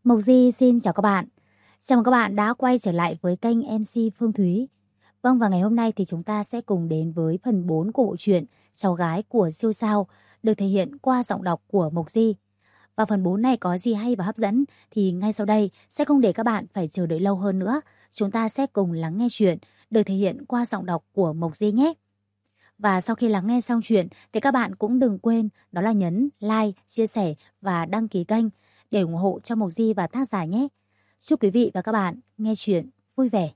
Mộc Di xin chào các bạn. Chào mừng các bạn đã quay trở lại với kênh MC Phương Thúy. Vâng, và ngày hôm nay thì chúng ta sẽ cùng đến với phần 4 của bộ truyện Cháu gái của siêu sao được thể hiện qua giọng đọc của Mộc Di. Và phần 4 này có gì hay và hấp dẫn thì ngay sau đây sẽ không để các bạn phải chờ đợi lâu hơn nữa. Chúng ta sẽ cùng lắng nghe chuyện được thể hiện qua giọng đọc của Mộc Di nhé. Và sau khi lắng nghe xong chuyện thì các bạn cũng đừng quên đó là nhấn like, chia sẻ và đăng ký kênh để ủng hộ cho Mộc Di và tác giả nhé. Chúc quý vị và các bạn nghe chuyện vui vẻ.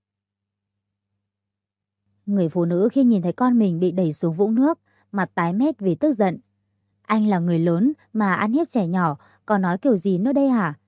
Người phụ nữ khi nhìn thấy con mình bị đẩy xuống vũng nước, mặt tái mét vì tức giận. Anh là người lớn mà ăn hiếp trẻ nhỏ, còn nói kiểu gì nữa đây hả?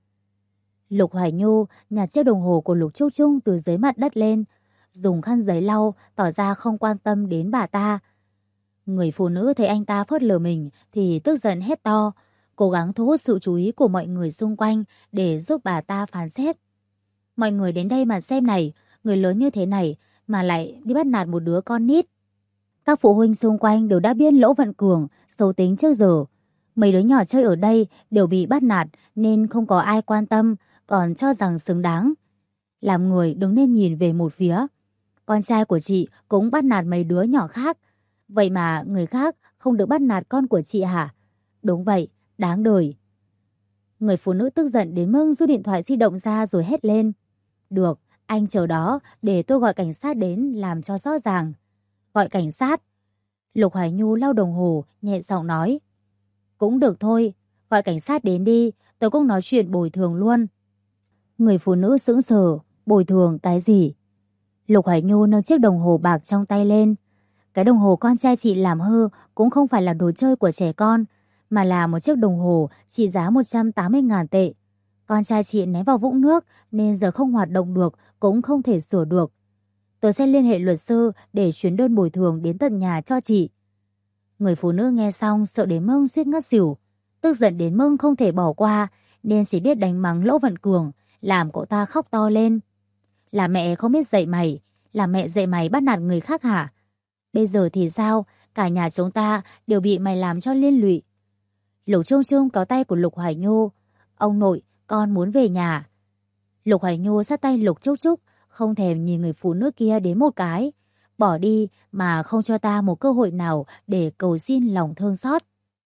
Lục Hoài Nhu nhặt chiếc đồng hồ của Lục Trúc Trung từ dưới mặt đất lên, dùng khăn giấy lau, tỏ ra không quan tâm đến bà ta. Người phụ nữ thấy anh ta phớt lờ mình thì tức giận hét to, cố gắng thu hút sự chú ý của mọi người xung quanh để giúp bà ta phán xét. Mọi người đến đây mà xem này, người lớn như thế này mà lại đi bắt nạt một đứa con nít. Các phụ huynh xung quanh đều đã biết Lỗ Vận Cường xấu tính trước giờ. Mấy đứa nhỏ chơi ở đây đều bị bắt nạt nên không có ai quan tâm, còn cho rằng xứng đáng. Làm người đừng nên nhìn về một phía. Con trai của chị cũng bắt nạt mấy đứa nhỏ khác. Vậy mà người khác không được bắt nạt con của chị hả? Đúng vậy, đáng đời. Người phụ nữ tức giận đến mức rút điện thoại di động ra rồi hét lên. Được, anh chờ đó để tôi gọi cảnh sát đến làm cho rõ ràng. Gọi cảnh sát? Lục Hoài Nhu lau đồng hồ, nhẹ giọng nói. Cũng được thôi, gọi cảnh sát đến đi, tôi cũng nói chuyện bồi thường luôn. Người phụ nữ sững sờ, bồi thường cái gì? Lục Hoài Nhu nâng chiếc đồng hồ bạc trong tay lên. Cái đồng hồ con trai chị làm hư cũng không phải là đồ chơi của trẻ con, mà là một chiếc đồng hồ trị giá 180.000 tệ. Con trai chị ném vào vũng nước nên giờ không hoạt động được, cũng không thể sửa được. Tôi sẽ liên hệ luật sư để chuyển đơn bồi thường đến tận nhà cho chị. Người phụ nữ nghe xong sợ đến mức suýt ngất xỉu, tức giận đến mức không thể bỏ qua nên chỉ biết đánh mắng Lỗ Vận Cường, làm cậu ta khóc to lên. Là mẹ không biết dạy mày, là mẹ dạy mày bắt nạt người khác hả? Bây giờ thì sao? Cả nhà chúng ta đều bị mày làm cho liên lụy. Lục Trung Trung có tay của Lục Hoài Nhu. Ông nội, con muốn về nhà. Lục Hoài Nhu sát tay Lục Trúc Trúc, không thèm nhìn người phụ nữ kia đến một cái. Bỏ đi mà không cho ta một cơ hội nào để cầu xin lòng thương xót.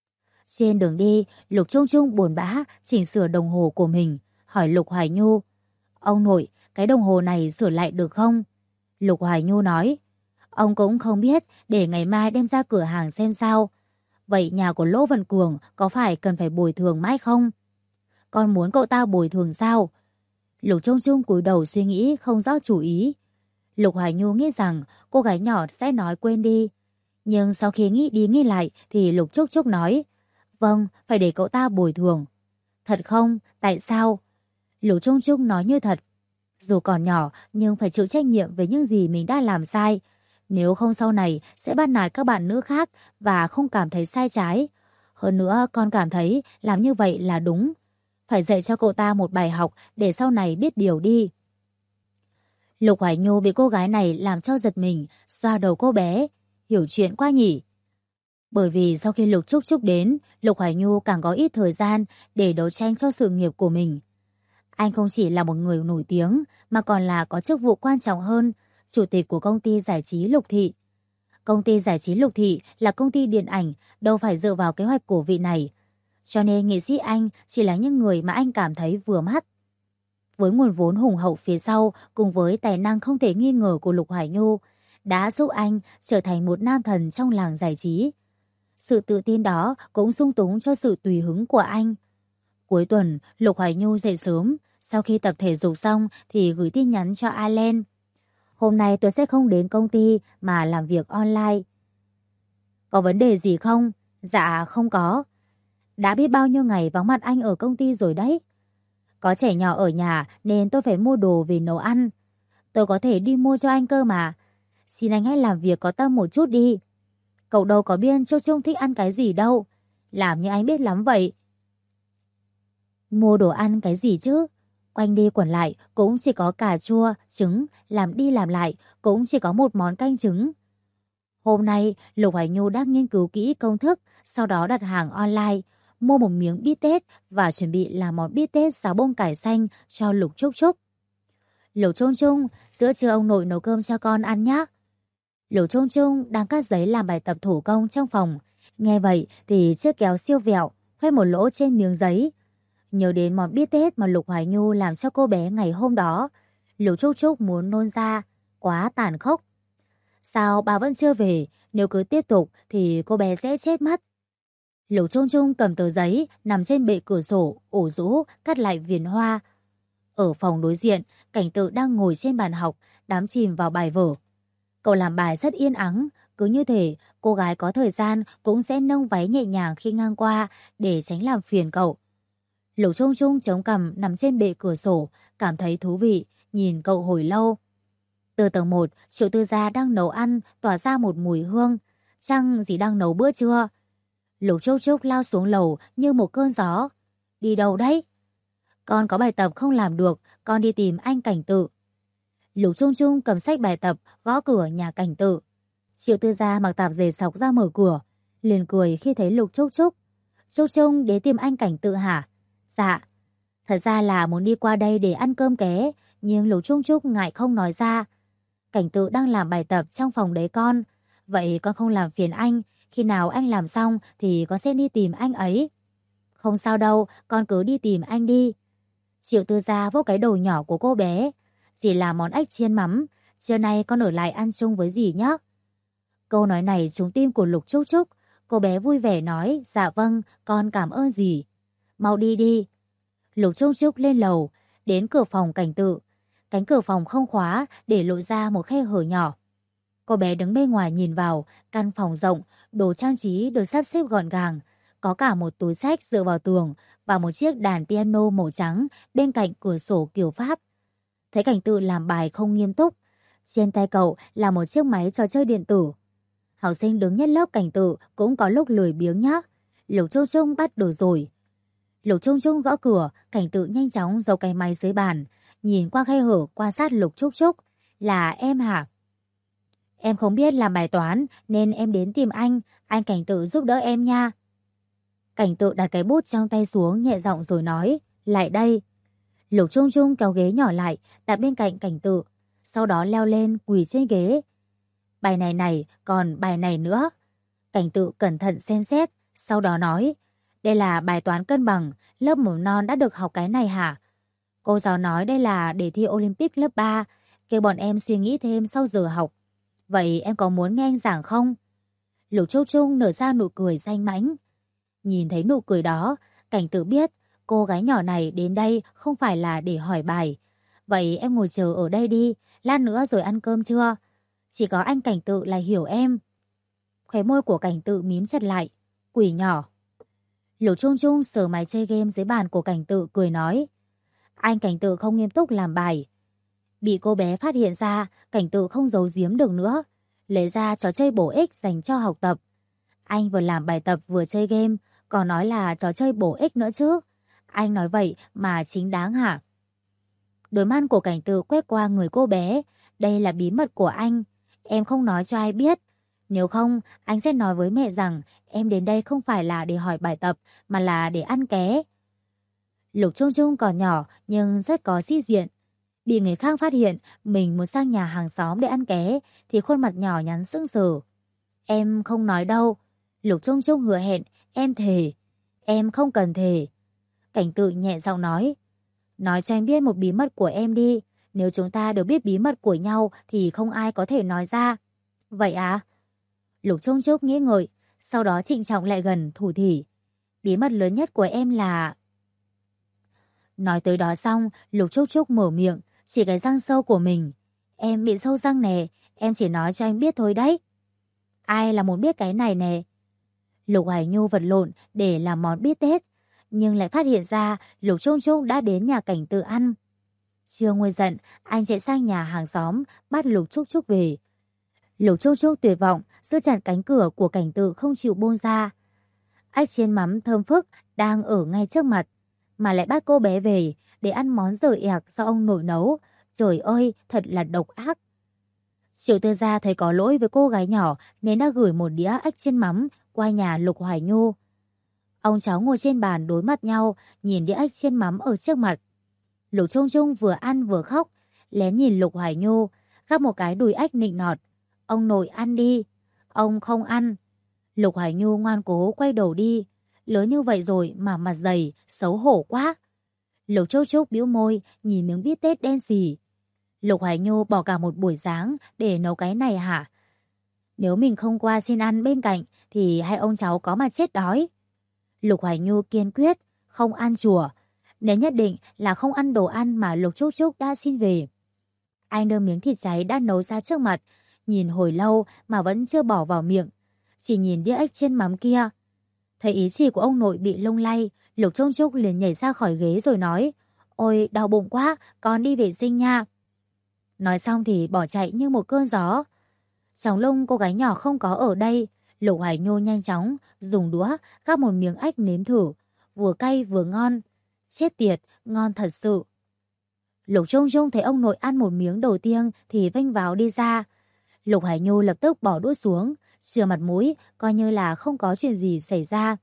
Trên đường đi, Lục Trung Trung buồn bã chỉnh sửa đồng hồ của mình, hỏi Lục Hoài Nhu. Ông nội, cái đồng hồ này sửa lại được không? Lục Hoài Nhu nói. Ông cũng không biết, để ngày mai đem ra cửa hàng xem sao. Vậy nhà của Lỗ Vận Cường có phải cần phải bồi thường mãi không? Con muốn cậu ta bồi thường sao? Lục Trung Trung cúi đầu suy nghĩ không rõ chủ ý. Lục Hoài Nhu nghĩ rằng cô gái nhỏ sẽ nói quên đi. Nhưng sau khi nghĩ đi nghĩ lại thì Lục Trúc Trúc nói. Vâng, phải để cậu ta bồi thường. Thật không? Tại sao? Lục Trung Trung nói như thật. Dù còn nhỏ nhưng phải chịu trách nhiệm về những gì mình đã làm sai. Nếu không sau này sẽ bắt nạt các bạn nữ khác và không cảm thấy sai trái. Hơn nữa con cảm thấy làm như vậy là đúng. Phải dạy cho cậu ta một bài học để sau này biết điều đi. Lục Hoài Nhu bị cô gái này làm cho giật mình, xoa đầu cô bé. Hiểu chuyện quá nhỉ? Bởi vì sau khi Lục Trúc Trúc đến, Lục Hoài Nhu càng có ít thời gian để đấu tranh cho sự nghiệp của mình. Anh không chỉ là một người nổi tiếng mà còn là có chức vụ quan trọng hơn, chủ tịch của công ty giải trí Lục Thị. Công ty giải trí Lục Thị là công ty điện ảnh, đâu phải dựa vào kế hoạch của vị này. Cho nên nghệ sĩ anh chỉ là những người mà anh cảm thấy vừa mắt. Với nguồn vốn hùng hậu phía sau cùng với tài năng không thể nghi ngờ của Lục Hoài Nhu đã giúp anh trở thành một nam thần trong làng giải trí. Sự tự tin đó cũng sung túng cho sự tùy hứng của anh. Cuối tuần, Lục Hoài Nhu dậy sớm, sau khi tập thể dục xong thì gửi tin nhắn cho Allen. Hôm nay tôi sẽ không đến công ty mà làm việc online. Có vấn đề gì không? Dạ không có. Đã biết bao nhiêu ngày vắng mặt anh ở công ty rồi đấy. Có trẻ nhỏ ở nhà nên tôi phải mua đồ về nấu ăn. Tôi có thể đi mua cho anh cơ mà. Xin anh hãy làm việc có tâm một chút đi. Cậu đâu có biết Châu Trung thích ăn cái gì đâu. Làm như anh biết lắm vậy. Mua đồ ăn cái gì chứ? Quanh đi quẩn lại cũng chỉ có cà chua, trứng, làm đi làm lại cũng chỉ có một món canh trứng. Hôm nay Lục Hoài Nhu đã nghiên cứu kỹ công thức, sau đó đặt hàng online, mua một miếng bít tết và chuẩn bị làm món bít tết xào bông cải xanh cho Lục Trúc Trúc. Lục Trung Trung, giữa trưa ông nội nấu cơm cho con ăn nhé. Lục Trung Trung đang cắt giấy làm bài tập thủ công trong phòng. Nghe vậy thì chiếc kéo siêu vẹo, khoét một lỗ trên miếng giấy. Nhớ đến món bít tết mà Lục Hoài Nhu làm cho cô bé ngày hôm đó, Lục Trúc Trúc muốn nôn ra, quá tàn khốc. Sao bà vẫn chưa về, nếu cứ tiếp tục thì cô bé sẽ chết mất. Lục Trung Trung cầm tờ giấy, nằm trên bệ cửa sổ, ủ rũ, cắt lại viền hoa. Ở phòng đối diện, Cảnh Tự đang ngồi trên bàn học, đắm chìm vào bài vở. Cậu làm bài rất yên ắng, cứ như thể cô gái có thời gian cũng sẽ nâng váy nhẹ nhàng khi ngang qua để tránh làm phiền cậu. Lục Trung Trung chống cằm nằm trên bệ cửa sổ, cảm thấy thú vị, nhìn cậu hồi lâu. Từ tầng 1, Triệu Tư Gia đang nấu ăn, tỏa ra một mùi hương. Chăng dì đang nấu bữa trưa? Lục Trúc Trúc lao xuống lầu như một cơn gió. Đi đâu đấy? Con có bài tập không làm được, con đi tìm anh Cảnh Tự. Lục Trung Trung cầm sách bài tập, gõ cửa nhà Cảnh Tự. Triệu Tư Gia mặc tạp dề sọc ra mở cửa, liền cười khi thấy Lục Trúc Trúc. Trúc Trung đến tìm anh Cảnh Tự hả? Dạ. Thật ra là muốn đi qua đây để ăn cơm ké, nhưng Lục Trung Trúc ngại không nói ra. Cảnh Tự đang làm bài tập trong phòng đấy con. Vậy con không làm phiền anh, khi nào anh làm xong thì con sẽ đi tìm anh ấy. Không sao đâu, con cứ đi tìm anh đi. Triệu Tư Gia vỗ cái đầu nhỏ của cô bé. Dì làm món ếch chiên mắm, trưa nay con ở lại ăn chung với dì nhé. Câu nói này trúng tim của Lục Trúc Trúc. Cô bé vui vẻ nói, dạ vâng, con cảm ơn dì. Mau đi đi. Lục Trúc Trúc lên lầu, đến cửa phòng Cảnh Tự. Cánh cửa phòng không khóa để lộ ra một khe hở nhỏ. Cô bé đứng bên ngoài nhìn vào, căn phòng rộng, đồ trang trí được sắp xếp gọn gàng. Có cả một túi sách dựa vào tường và một chiếc đàn piano màu trắng bên cạnh cửa sổ kiểu Pháp. Thấy Cảnh Tự làm bài không nghiêm túc. Trên tay cậu là một chiếc máy trò chơi điện tử. Học sinh đứng nhất lớp Cảnh Tự cũng có lúc lười biếng nhá. Lục Trung Trung bắt đầu rồi. Lục Trung Trung gõ cửa, Cảnh Tự nhanh chóng giấu cái máy dưới bàn, nhìn qua khe hở quan sát Lục Trúc Trúc. Là em hả? Em không biết làm bài toán nên em đến tìm anh Cảnh Tự giúp đỡ em nha. Cảnh Tự đặt cái bút trong tay xuống nhẹ giọng rồi nói, lại đây. Lục Trung Trung kéo ghế nhỏ lại, đặt bên cạnh Cảnh Tự, sau đó leo lên quỳ trên ghế. Bài này còn bài này nữa. Cảnh Tự cẩn thận xem xét, sau đó nói, đây là bài toán cân bằng, lớp mầm non đã được học cái này hả? Cô giáo nói đây là để thi Olympic lớp 3, kêu bọn em suy nghĩ thêm sau giờ học. Vậy em có muốn nghe anh giảng không? Lục Trúc Trung nở ra nụ cười danh mãnh. Nhìn thấy nụ cười đó, Cảnh Tự biết cô gái nhỏ này đến đây không phải là để hỏi bài. Vậy em ngồi chờ ở đây đi, lát nữa rồi ăn cơm chưa? Chỉ có anh Cảnh Tự là hiểu em. Khóe môi của Cảnh Tự mím chặt lại. Quỷ nhỏ. Lục Trung Trung sờ máy chơi game dưới bàn của Cảnh Tự cười nói. Anh Cảnh Tự không nghiêm túc làm bài. Bị cô bé phát hiện ra, Cảnh Tự không giấu giếm được nữa. Lấy ra trò chơi bổ ích dành cho học tập. Anh vừa làm bài tập vừa chơi game, còn nói là trò chơi bổ ích nữa chứ. Anh nói vậy mà chính đáng hả? Đôi mắt của Cảnh Tự quét qua người cô bé. Đây là bí mật của anh. Em không nói cho ai biết. Nếu không, anh sẽ nói với mẹ rằng em đến đây không phải là để hỏi bài tập, mà là để ăn ké. Lục Trung Trung còn nhỏ nhưng rất có sĩ diện. Bị người khác phát hiện mình muốn sang nhà hàng xóm để ăn ké thì khuôn mặt nhỏ nhắn sững sờ. Em không nói đâu. Lục Trung Trung hứa hẹn, em thề. Em không cần thề. Cảnh Tự nhẹ giọng nói. Nói cho anh biết một bí mật của em đi. Nếu chúng ta đều biết bí mật của nhau thì không ai có thể nói ra. Vậy à? Lục Trung Trung nghĩ ngợi, sau đó trịnh trọng lại gần thủ thỉ. Bí mật lớn nhất của em là... Nói tới đó xong, Lục Trúc Trúc mở miệng, chỉ cái răng sâu của mình. Em bị sâu răng nè, em chỉ nói cho anh biết thôi đấy. Ai là muốn biết cái này nè? Lục Hoài Nhu vật lộn để làm món bít tết, nhưng lại phát hiện ra Lục Trung Trung đã đến nhà Cảnh Tự ăn. Chưa nguôi giận, anh chạy sang nhà hàng xóm, bắt Lục Trúc Trúc về. Lục Trúc Trúc tuyệt vọng, giữ chặt cánh cửa của Cảnh Tự không chịu buông ra. Ếch chiên mắm thơm phức đang ở ngay trước mặt, mà lại bắt cô bé về để ăn món dở ẹc do ông nội nấu. Trời ơi, thật là độc ác. Triệu Tư Gia thấy có lỗi với cô gái nhỏ nên đã gửi một đĩa ếch chiên mắm qua nhà Lục Hoài Nhu. Ông cháu ngồi trên bàn đối mặt nhau, nhìn đĩa ếch chiên mắm ở trước mặt. Lục Trung Trung vừa ăn vừa khóc, lén nhìn Lục Hoài Nhu, gắp một cái đùi ếch nịnh nọt. Ông nội ăn đi. Ông không ăn. Lục Hoài Nhu ngoan cố quay đầu đi. Lớn như vậy rồi mà mặt dày, xấu hổ quá. Lục Trúc Trúc bĩu môi, nhìn miếng bít tết đen xì. Lục Hoài Nhu bỏ cả một buổi sáng để nấu cái này hả? Nếu mình không qua xin ăn bên cạnh thì hai ông cháu có mà chết đói. Lục Hoài Nhu kiên quyết, không ăn chùa. Nếu nhất định là không ăn đồ ăn mà Lục Trúc Trúc đã xin về. Anh đưa miếng thịt cháy đã nấu ra trước mặt, nhìn hồi lâu mà vẫn chưa bỏ vào miệng. Chỉ nhìn đĩa ếch trên mắm kia. Thấy ý chỉ của ông nội bị lung lay, Lục Trúc Trúc liền nhảy ra khỏi ghế rồi nói: Ôi đau bụng quá, con đi vệ sinh nha. Nói xong thì bỏ chạy như một cơn gió. Trong lúc cô gái nhỏ không có ở đây, Lục Hoài Nhu nhanh chóng dùng đũa gắp một miếng ếch nếm thử, vừa cay vừa ngon. Chết tiệt, ngon thật sự. Lục Trung Trung thấy ông nội ăn một miếng đầu tiên thì vênh váo đi ra. Lục Hoài Nhu lập tức bỏ đũa xuống, chừa mặt mũi, coi như là không có chuyện gì xảy ra.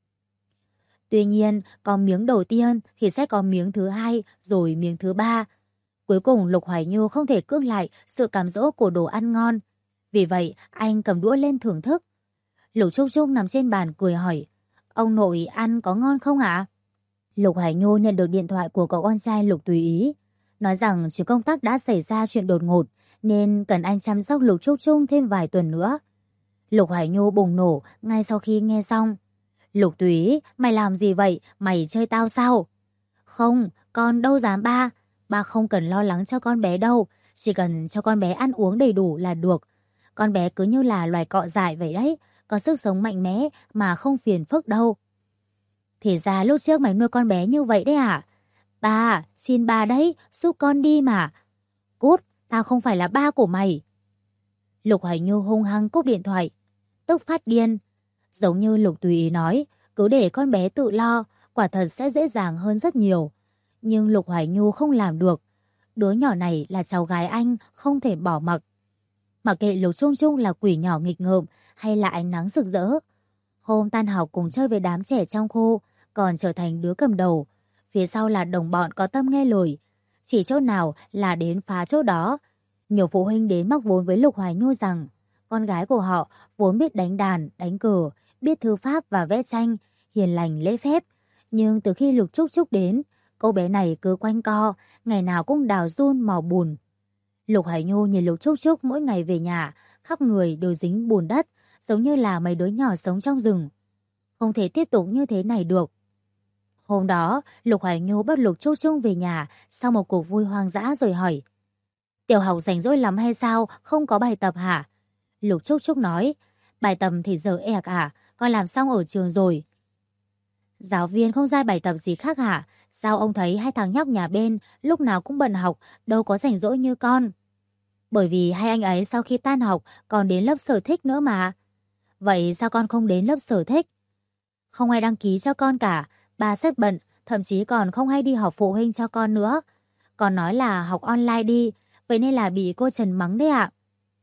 Tuy nhiên, có miếng đầu tiên thì sẽ có miếng thứ hai, rồi miếng thứ ba. Cuối cùng Lục Hoài Nhu không thể cưỡng lại sự cám dỗ của đồ ăn ngon. Vì vậy, anh cầm đũa lên thưởng thức. Lục Trúc Trúc nằm trên bàn cười hỏi: Ông nội ăn có ngon không ạ? Lục Hoài Nhu nhận được điện thoại của cậu con trai Lục Tùy Ý, nói rằng chuyến công tác đã xảy ra chuyện đột ngột nên cần anh chăm sóc Lục Trúc Trúc thêm vài tuần nữa. Lục Hoài Nhu bùng nổ ngay sau khi nghe xong. Lục Tùy Ý, mày làm gì vậy? Mày chơi tao sao? Không, con đâu dám ba. Ba không cần lo lắng cho con bé đâu, chỉ cần cho con bé ăn uống đầy đủ là được. Con bé cứ như là loài cọ dại vậy đấy, có sức sống mạnh mẽ mà không phiền phức đâu. Thì ra lúc trước mày nuôi con bé như vậy đấy à? Ba, xin ba đấy, giúp con đi mà. Cút, tao không phải là ba của mày. Lục Hoài Nhu hung hăng cúp điện thoại, tức phát điên. Giống như Lục Tùy Ý nói, cứ để con bé tự lo, quả thật sẽ dễ dàng hơn rất nhiều. Nhưng Lục Hoài Nhu không làm được. Đứa nhỏ này là cháu gái anh, không thể bỏ mặc. Mặc kệ Lục Trung Trung là quỷ nhỏ nghịch ngợm hay là ánh nắng rực rỡ. Hôm tan học cùng chơi với đám trẻ trong khu, còn trở thành đứa cầm đầu. Phía sau là đồng bọn có tâm nghe lời. Chỉ chỗ nào là đến phá chỗ đó. Nhiều phụ huynh đến móc vốn với Lục Hoài Nhu rằng con gái của họ vốn biết đánh đàn, đánh cờ, biết thư pháp và vẽ tranh, hiền lành lễ phép. Nhưng từ khi Lục Trúc Trúc đến, cô bé này cứ quanh co, ngày nào cũng đào giun mò bùn. Lục Hoài Nhu nhìn Lục Trúc Trúc mỗi ngày về nhà, khắp người đều dính bùn đất, giống như là mấy đứa nhỏ sống trong rừng. Không thể tiếp tục như thế này được. Hôm đó, Lục Hoài Nhu bắt Lục Trúc Trúc về nhà sau một cuộc vui hoang dã rồi hỏi: Tiểu học rảnh rỗi lắm hay sao, không có bài tập hả? Lục Trúc Trúc nói: Bài tập thì giờ ẹc à, con làm xong ở trường rồi. Giáo viên không ra bài tập gì khác hả? Sao ông thấy hai thằng nhóc nhà bên lúc nào cũng bận học, đâu có rảnh rỗi như con? Bởi vì hai anh ấy sau khi tan học còn đến lớp sở thích nữa mà. Vậy sao con không đến lớp sở thích? Không ai đăng ký cho con cả, ba rất bận, thậm chí còn không hay đi họp phụ huynh cho con nữa. Còn nói là học online đi, vậy nên là bị cô Trần mắng đấy ạ.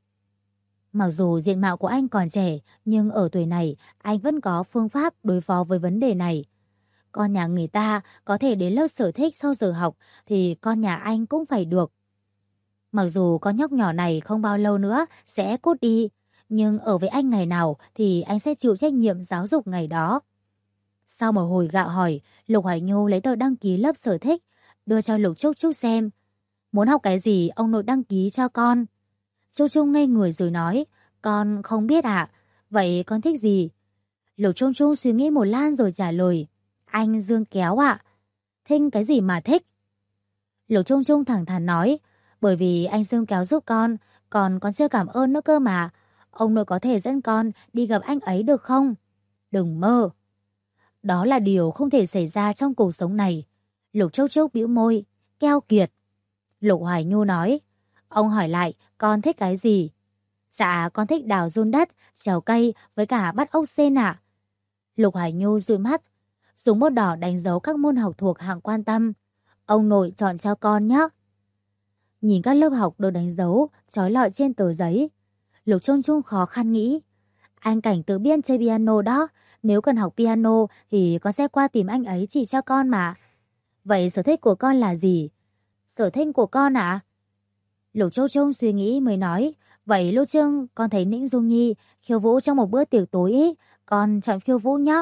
Mặc dù diện mạo của anh còn trẻ, nhưng ở tuổi này anh vẫn có phương pháp đối phó với vấn đề này. Con nhà người ta có thể đến lớp sở thích sau giờ học thì con nhà anh cũng phải được. Mặc dù con nhóc nhỏ này không bao lâu nữa sẽ cút đi, nhưng ở với anh ngày nào thì anh sẽ chịu trách nhiệm giáo dục ngày đó. Sau một hồi gạ hỏi, Lục Hoài Nhu lấy tờ đăng ký lớp sở thích, đưa cho Lục Trúc Trúc xem. Muốn học cái gì ông nội đăng ký cho con. Trúc Trúc ngây người rồi nói: Con không biết ạ. Vậy con thích gì? Lục Trúc Trúc suy nghĩ một lát rồi trả lời: Anh dương kéo ạ. Thích cái gì mà thích? Lục Trúc Trúc thẳng thắn nói: Bởi vì anh dương kéo giúp con, còn con chưa cảm ơn nữa cơ mà. Ông nội có thể dẫn con đi gặp anh ấy được không? Đừng mơ. Đó là điều không thể xảy ra trong cuộc sống này. Lục Trúc Trúc bĩu môi: Keo kiệt. Lục Hoài Nhu nói: Ông hỏi lại con thích cái gì? Dạ con thích đào giun đất, trèo cây với cả bắt ốc sên ạ. Lục Hoài Nhu dụi mắt, dùng bút đỏ đánh dấu các môn học thuộc hạng quan tâm. Ông nội chọn cho con nhé. Nhìn các lớp học được đánh dấu trói lọi trên tờ giấy, Lục Trung Trung khó khăn nghĩ: Anh Cảnh tự biên chơi piano đó, Nếu cần học piano thì con sẽ qua tìm anh ấy chỉ cho con mà. Vậy sở thích của con là gì? Sở thích của con ạ? Lục Châu Trung suy nghĩ mới nói. Vậy lúc trước con thấy Nĩnh Dung Nhi khiêu vũ trong một bữa tiệc tối ấy, con chọn khiêu vũ nhé.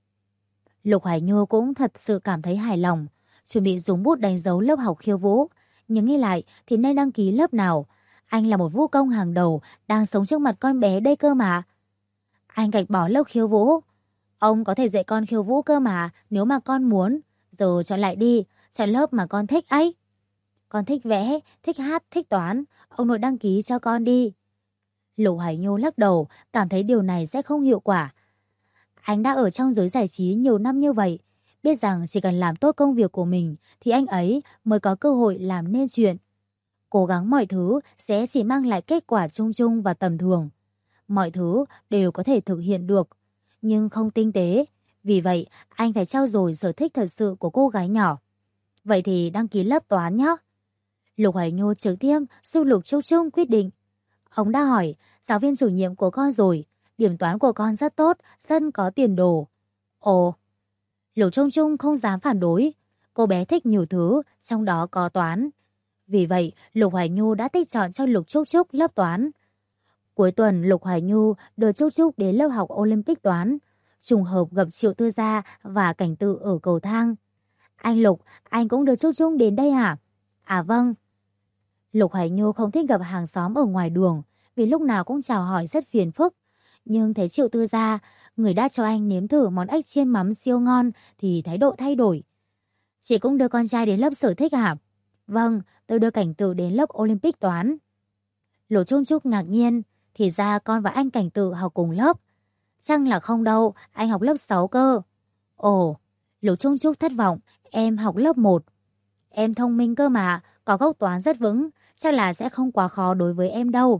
Lục Hải Nhu cũng thật sự cảm thấy hài lòng, chuẩn bị dùng bút đánh dấu lớp học khiêu vũ. Nhưng nghĩ lại thì nên đăng ký lớp nào? Anh là một vũ công hàng đầu, đang sống trước mặt con bé đây cơ mà. Anh gạch bỏ lớp khiêu vũ. Ông có thể dạy con khiêu vũ cơ mà, nếu mà con muốn. Giờ chọn lại đi, chọn lớp mà con thích ấy. Con thích vẽ, thích hát, thích toán. Ông nội đăng ký cho con đi. Lục Hải Nhu lắc đầu, cảm thấy điều này sẽ không hiệu quả. Anh đã ở trong giới giải trí nhiều năm như vậy, biết rằng chỉ cần làm tốt công việc của mình thì anh ấy mới có cơ hội làm nên chuyện. Cố gắng mọi thứ sẽ chỉ mang lại kết quả chung chung và tầm thường. Mọi thứ đều có thể thực hiện được, nhưng không tinh tế. Vì vậy, anh phải trau dồi sở thích thật sự của cô gái nhỏ. Vậy thì đăng ký lớp toán nhé. Lục Hải Nhu trực tiếp giúp Lục Trúc Trúc quyết định. Ông đã hỏi giáo viên chủ nhiệm của con rồi. Điểm toán của con rất tốt, rất có tiền đồ. Ồ, Lục Trung Trung không dám phản đối. Cô bé thích nhiều thứ, trong đó có toán. Vì vậy, Lục Hải Nhu đã tích chọn cho Lục Trúc Trúc lớp toán. Cuối tuần, Lục Hải Nhu đưa Trúc Trúc đến lớp học Olympic toán. Trùng hợp gặp Triệu Tư Gia và Cảnh Tự ở cầu thang. Anh Lục, anh cũng đưa Trúc Trúc đến đây hả? À vâng. Lục Hải Nhu không thích gặp hàng xóm ở ngoài đường, vì lúc nào cũng chào hỏi rất phiền phức. Nhưng thấy Triệu Tư Gia, người đã cho anh nếm thử món ếch chiên mắm siêu ngon, thì thái độ thay đổi. Chị cũng đưa con trai đến lớp sở thích hả? Vâng, tôi đưa Cảnh Tự đến lớp Olympic toán. Lục Trung Trúc ngạc nhiên, thì ra con và anh Cảnh Tự học cùng lớp. Chăng là không đâu, anh học lớp 6 cơ. Ồ, Lục Trung Trúc thất vọng, em học lớp 1. Em thông minh cơ mà, có gốc toán rất vững, chắc là sẽ không quá khó đối với em đâu.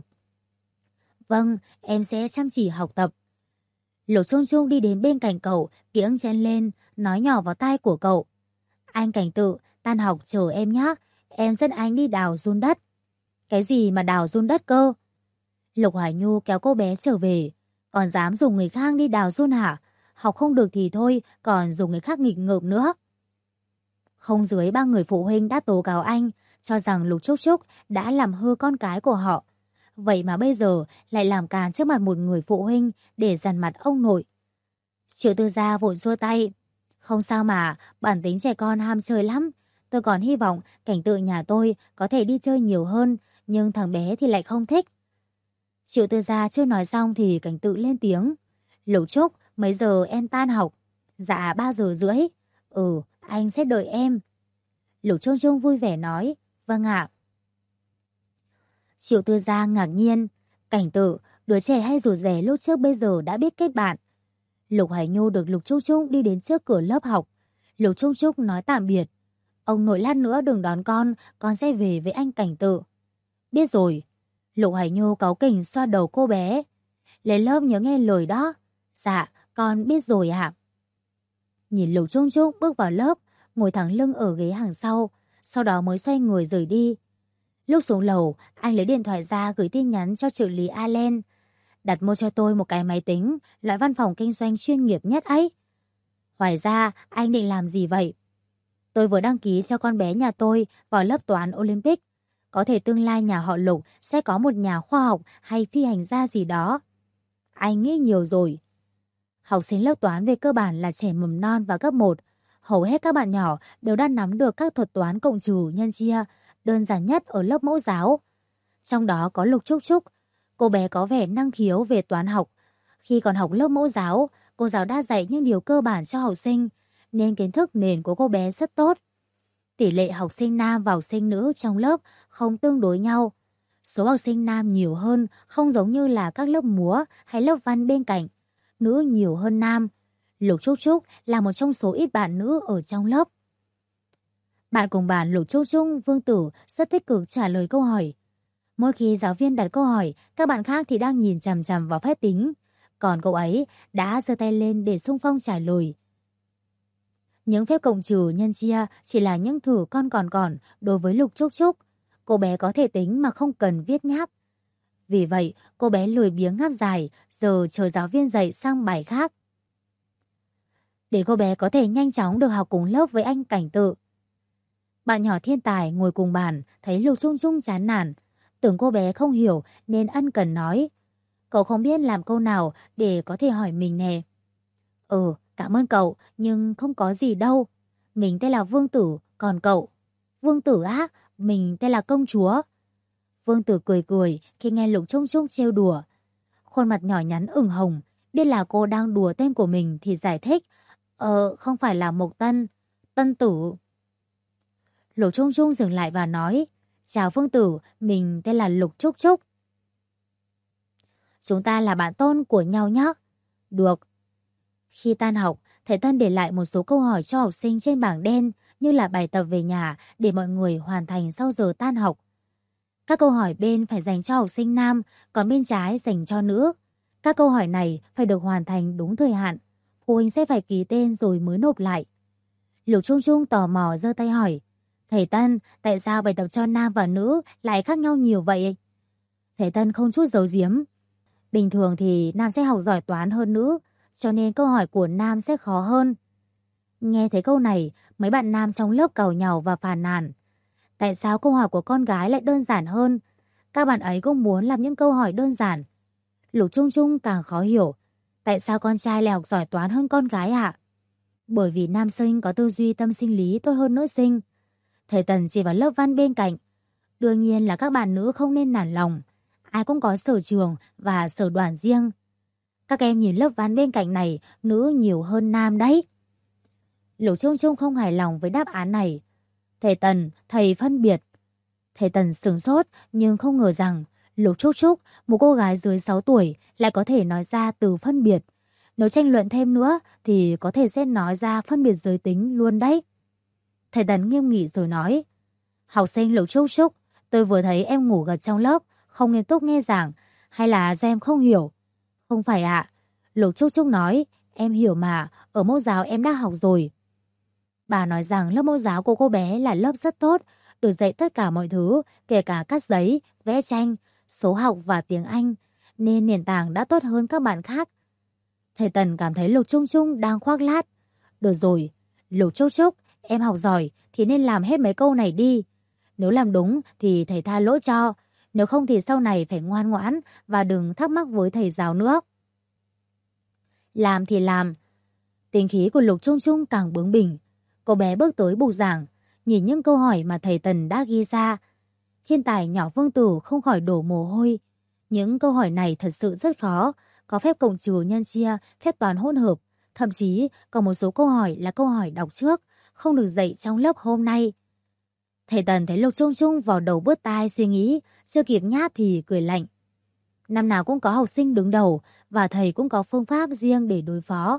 Vâng, em sẽ chăm chỉ học tập. Lục Trung Trung đi đến bên cạnh cậu, kiễng chân lên, nói nhỏ vào tai của cậu. Anh Cảnh Tự, tan học chờ em nhé, em dẫn anh đi đào giun đất. Cái gì mà đào giun đất cơ? Lục Hải Nhu kéo cô bé trở về. Còn dám dùng người khác đi đào giun hả? Học không được thì thôi, còn dùng người khác nghịch ngợm nữa. Không dưới 3 người phụ huynh đã tố cáo anh, cho rằng Lục Trúc Trúc đã làm hư con cái của họ. Vậy mà bây giờ lại làm càn trước mặt một người phụ huynh để dằn mặt ông nội. Triệu Tư Gia vội xua tay. Không sao mà, bản tính trẻ con ham chơi lắm. Tôi còn hy vọng Cảnh Tự nhà tôi có thể đi chơi nhiều hơn, nhưng thằng bé thì lại không thích. Triệu Tư Gia chưa nói xong thì Cảnh Tự lên tiếng. Lục Trúc, mấy giờ em tan học? Dạ 3 giờ rưỡi. Ừ, anh sẽ đợi em. Lục Trung Trung vui vẻ nói. Vâng ạ. Triệu Tư Gia ngạc nhiên. Cảnh Tự, đứa trẻ hay rụt rè lúc trước bây giờ đã biết kết bạn. Lục Hải Nhu được Lục Trúc Trúc đi đến trước cửa lớp học. Lục Trúc Trúc nói tạm biệt. Ông nội lát nữa đừng đón con sẽ về với anh Cảnh Tự. Biết rồi. Lục Hải Nhu cáu kỉnh xoa đầu cô bé. Lên lớp nhớ nghe lời đó. Dạ, con biết rồi ạ. Nhìn Lục Trúc Trúc bước vào lớp, ngồi thẳng lưng ở ghế hàng sau đó mới xoay người rời đi. Lúc xuống lầu, anh lấy điện thoại ra gửi tin nhắn cho trợ lý Allen. Đặt mua cho tôi một cái máy tính, loại văn phòng kinh doanh chuyên nghiệp nhất ấy. Ngoài ra, anh định làm gì vậy? Tôi vừa đăng ký cho con bé nhà tôi vào lớp toán Olympic. Có thể tương lai nhà họ Lục sẽ có một nhà khoa học hay phi hành gia gì đó. Anh nghĩ nhiều rồi. Học sinh lớp toán về cơ bản là trẻ mầm non và cấp 1. Hầu hết các bạn nhỏ đều đã nắm được các thuật toán cộng trừ, nhân chia, đơn giản nhất ở lớp mẫu giáo. Trong đó có Lục Trúc Trúc. Cô bé có vẻ năng khiếu về toán học. Khi còn học lớp mẫu giáo, cô giáo đã dạy những điều cơ bản cho học sinh, nên kiến thức nền của cô bé rất tốt. Tỷ lệ học sinh nam và học sinh nữ trong lớp không tương đối nhau. Số học sinh nam nhiều hơn, không giống như là các lớp múa hay lớp văn bên cạnh. Nữ nhiều hơn nam. Lục Trúc Trúc là một trong số ít bạn nữ ở trong lớp. Bạn cùng bàn Lục Trúc Trúc, Vương Tử rất tích cực trả lời câu hỏi. Mỗi khi giáo viên đặt câu hỏi, các bạn khác thì đang nhìn chằm chằm vào phép tính. Còn cậu ấy đã giơ tay lên để xung phong trả lời. Những phép cộng trừ, nhân chia chỉ là những thử còn đối với Lục Trúc Trúc. Cô bé có thể tính mà không cần viết nháp. Vì vậy, cô bé lười biếng ngáp dài, giờ chờ giáo viên dạy sang bài khác. để cô bé có thể nhanh chóng được học cùng lớp với anh Cảnh Tự. Bạn nhỏ Thiên Tài ngồi cùng bàn, thấy Lục Trung Trung chán nản. Tưởng cô bé không hiểu nên ân cần nói. Cậu không biết làm câu nào để có thể hỏi mình nè. Cảm ơn cậu, nhưng không có gì đâu. Mình tên là Vương Tử, còn cậu? Vương Tử á, mình tên là Công Chúa. Vương Tử cười cười khi nghe Lục Trung Trung trêu đùa. Khuôn mặt nhỏ nhắn ửng hồng, biết là cô đang đùa tên của mình thì giải thích. Không phải là Mộc Tân, Tân Tử. Lục Trung Trung dừng lại và nói, chào Vương Tử, mình tên là Lục Trúc Trúc. Chúng ta là bạn tôn của nhau nhé. Được. Khi tan học, thầy Tân để lại một số câu hỏi cho học sinh trên bảng đen như là bài tập về nhà để mọi người hoàn thành sau giờ tan học. Các câu hỏi bên phải dành cho học sinh nam, còn bên trái dành cho nữ. Các câu hỏi này phải được hoàn thành đúng thời hạn. Phụ huynh sẽ phải ký tên rồi mới nộp lại. Lục Trung Trung tò mò giơ tay hỏi, thầy Tân, tại sao bài tập cho nam và nữ lại khác nhau nhiều vậy? Thầy Tân không chút giấu giếm. Bình thường thì nam sẽ học giỏi toán hơn nữ, cho nên câu hỏi của nam sẽ khó hơn. Nghe thấy câu này, mấy bạn nam trong lớp càu nhàu và phàn nàn. Tại sao câu hỏi của con gái lại đơn giản hơn? Các bạn ấy cũng muốn làm những câu hỏi đơn giản. Lục Trung Trung càng khó hiểu. Tại sao con trai lại học giỏi toán hơn con gái ạ? Bởi vì nam sinh có tư duy tâm sinh lý tốt hơn nữ sinh. Thầy Tần chỉ vào lớp văn bên cạnh. Đương nhiên là các bạn nữ không nên nản lòng. Ai cũng có sở trường và sở đoàn riêng. Các em nhìn lớp văn bên cạnh này, nữ nhiều hơn nam đấy. Lục Trung Trung không hài lòng với đáp án này. Thầy Tần, thầy phân biệt. Thầy Tần sửng sốt nhưng không ngờ rằng Lục Trúc Trúc, một cô gái dưới 6 tuổi, lại có thể nói ra từ phân biệt. Nếu tranh luận thêm nữa thì có thể sẽ nói ra phân biệt giới tính luôn đấy. Thầy Tần nghiêm nghị rồi nói, học sinh Lục Trúc Trúc, tôi vừa thấy em ngủ gật trong lớp, không nghiêm túc nghe giảng, hay là do em không hiểu? Không phải ạ. Lục Trúc Trúc nói, em hiểu mà, ở mẫu giáo em đã học rồi. Bà nói rằng lớp mẫu giáo của cô bé là lớp rất tốt, được dạy tất cả mọi thứ, kể cả cắt giấy, vẽ tranh, số học và tiếng Anh, nên nền tảng đã tốt hơn các bạn khác. Thầy Tần cảm thấy Lục Trung Trung đang khoác lác. Được rồi, Lục Trúc Trúc, em học giỏi thì nên làm hết mấy câu này đi. Nếu làm đúng thì thầy tha lỗi cho, nếu không thì sau này phải ngoan ngoãn và đừng thắc mắc với thầy giáo nữa. Làm thì làm. Tính khí của Lục Trung Trung càng bướng bỉnh. Cô bé bước tới bục giảng, nhìn những câu hỏi mà thầy Tần đã ghi ra. Thiên Tài nhỏ Vương Tử không khỏi đổ mồ hôi. Những câu hỏi này thật sự rất khó, có phép cộng trừ nhân chia, phép toán hỗn hợp. Thậm chí còn một số câu hỏi là câu hỏi đọc trước, không được dạy trong lớp hôm nay. Thầy Tần thấy Lục Trung Trung vào đầu bứt tai suy nghĩ, chưa kịp nhát thì cười lạnh. Năm nào cũng có học sinh đứng đầu và thầy cũng có phương pháp riêng để đối phó.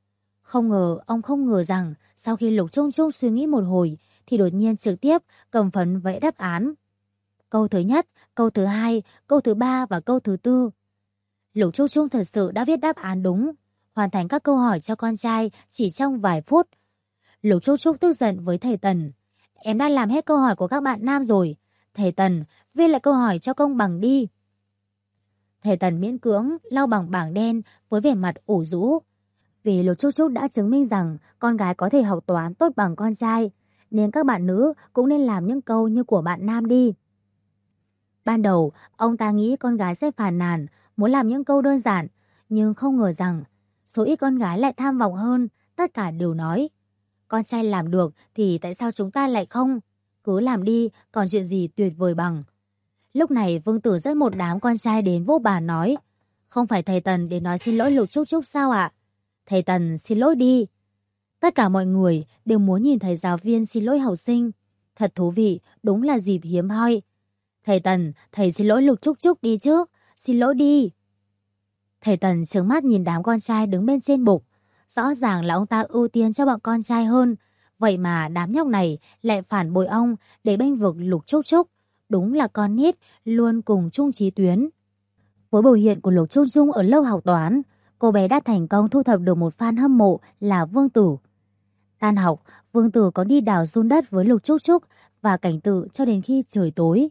Ông không ngờ rằng sau khi Lục Trung Trung suy nghĩ một hồi thì đột nhiên trực tiếp cầm phấn vẽ đáp án. Câu thứ nhất, câu thứ hai, câu thứ ba và câu thứ tư. Lục Trung Trung thật sự đã viết đáp án đúng, hoàn thành các câu hỏi cho con trai chỉ trong vài phút. Lục Trung Trung tức giận với thầy Tần. Em đã làm hết câu hỏi của các bạn nam rồi. Thầy Tần, viết lại câu hỏi cho công bằng đi. Thầy Tần miễn cưỡng lau bằng bảng đen với vẻ mặt ủ rũ. Vì Lục Trúc Trúc đã chứng minh rằng con gái có thể học toán tốt bằng con trai, nên các bạn nữ cũng nên làm những câu như của bạn nam đi. Ban đầu, ông ta nghĩ con gái sẽ phàn nàn, muốn làm những câu đơn giản, nhưng không ngờ rằng số ít con gái lại tham vọng hơn, tất cả đều nói. Con trai làm được thì tại sao chúng ta lại không? Cứ làm đi, còn chuyện gì tuyệt vời bằng. Lúc này Vương Tử dẫn một đám con trai đến vô bàn nói, không phải thầy Tần để nói xin lỗi Lục Trúc Trúc sao ạ? Thầy Tần xin lỗi đi. Tất cả mọi người đều muốn nhìn thấy giáo viên xin lỗi học sinh. Thật thú vị, đúng là dịp hiếm hoi. Thầy Tần, thầy xin lỗi Lục Trúc Trúc đi chứ, xin lỗi đi. Thầy Tần trừng mắt nhìn đám con trai đứng bên trên bục. Rõ ràng là ông ta ưu tiên cho bọn con trai hơn. Vậy mà đám nhóc này lại phản bội ông để bênh vực Lục Trúc Trúc. Đúng là con nít luôn cùng chung chí tuyến. Với biểu hiện của Lục Trung Trung ở lớp học toán, cô bé đã thành công thu thập được một fan hâm mộ là Vương Tử. Tan học, Vương Tử có đi đào giun đất với Lục Trúc Trúc và Cảnh Tự cho đến khi trời tối.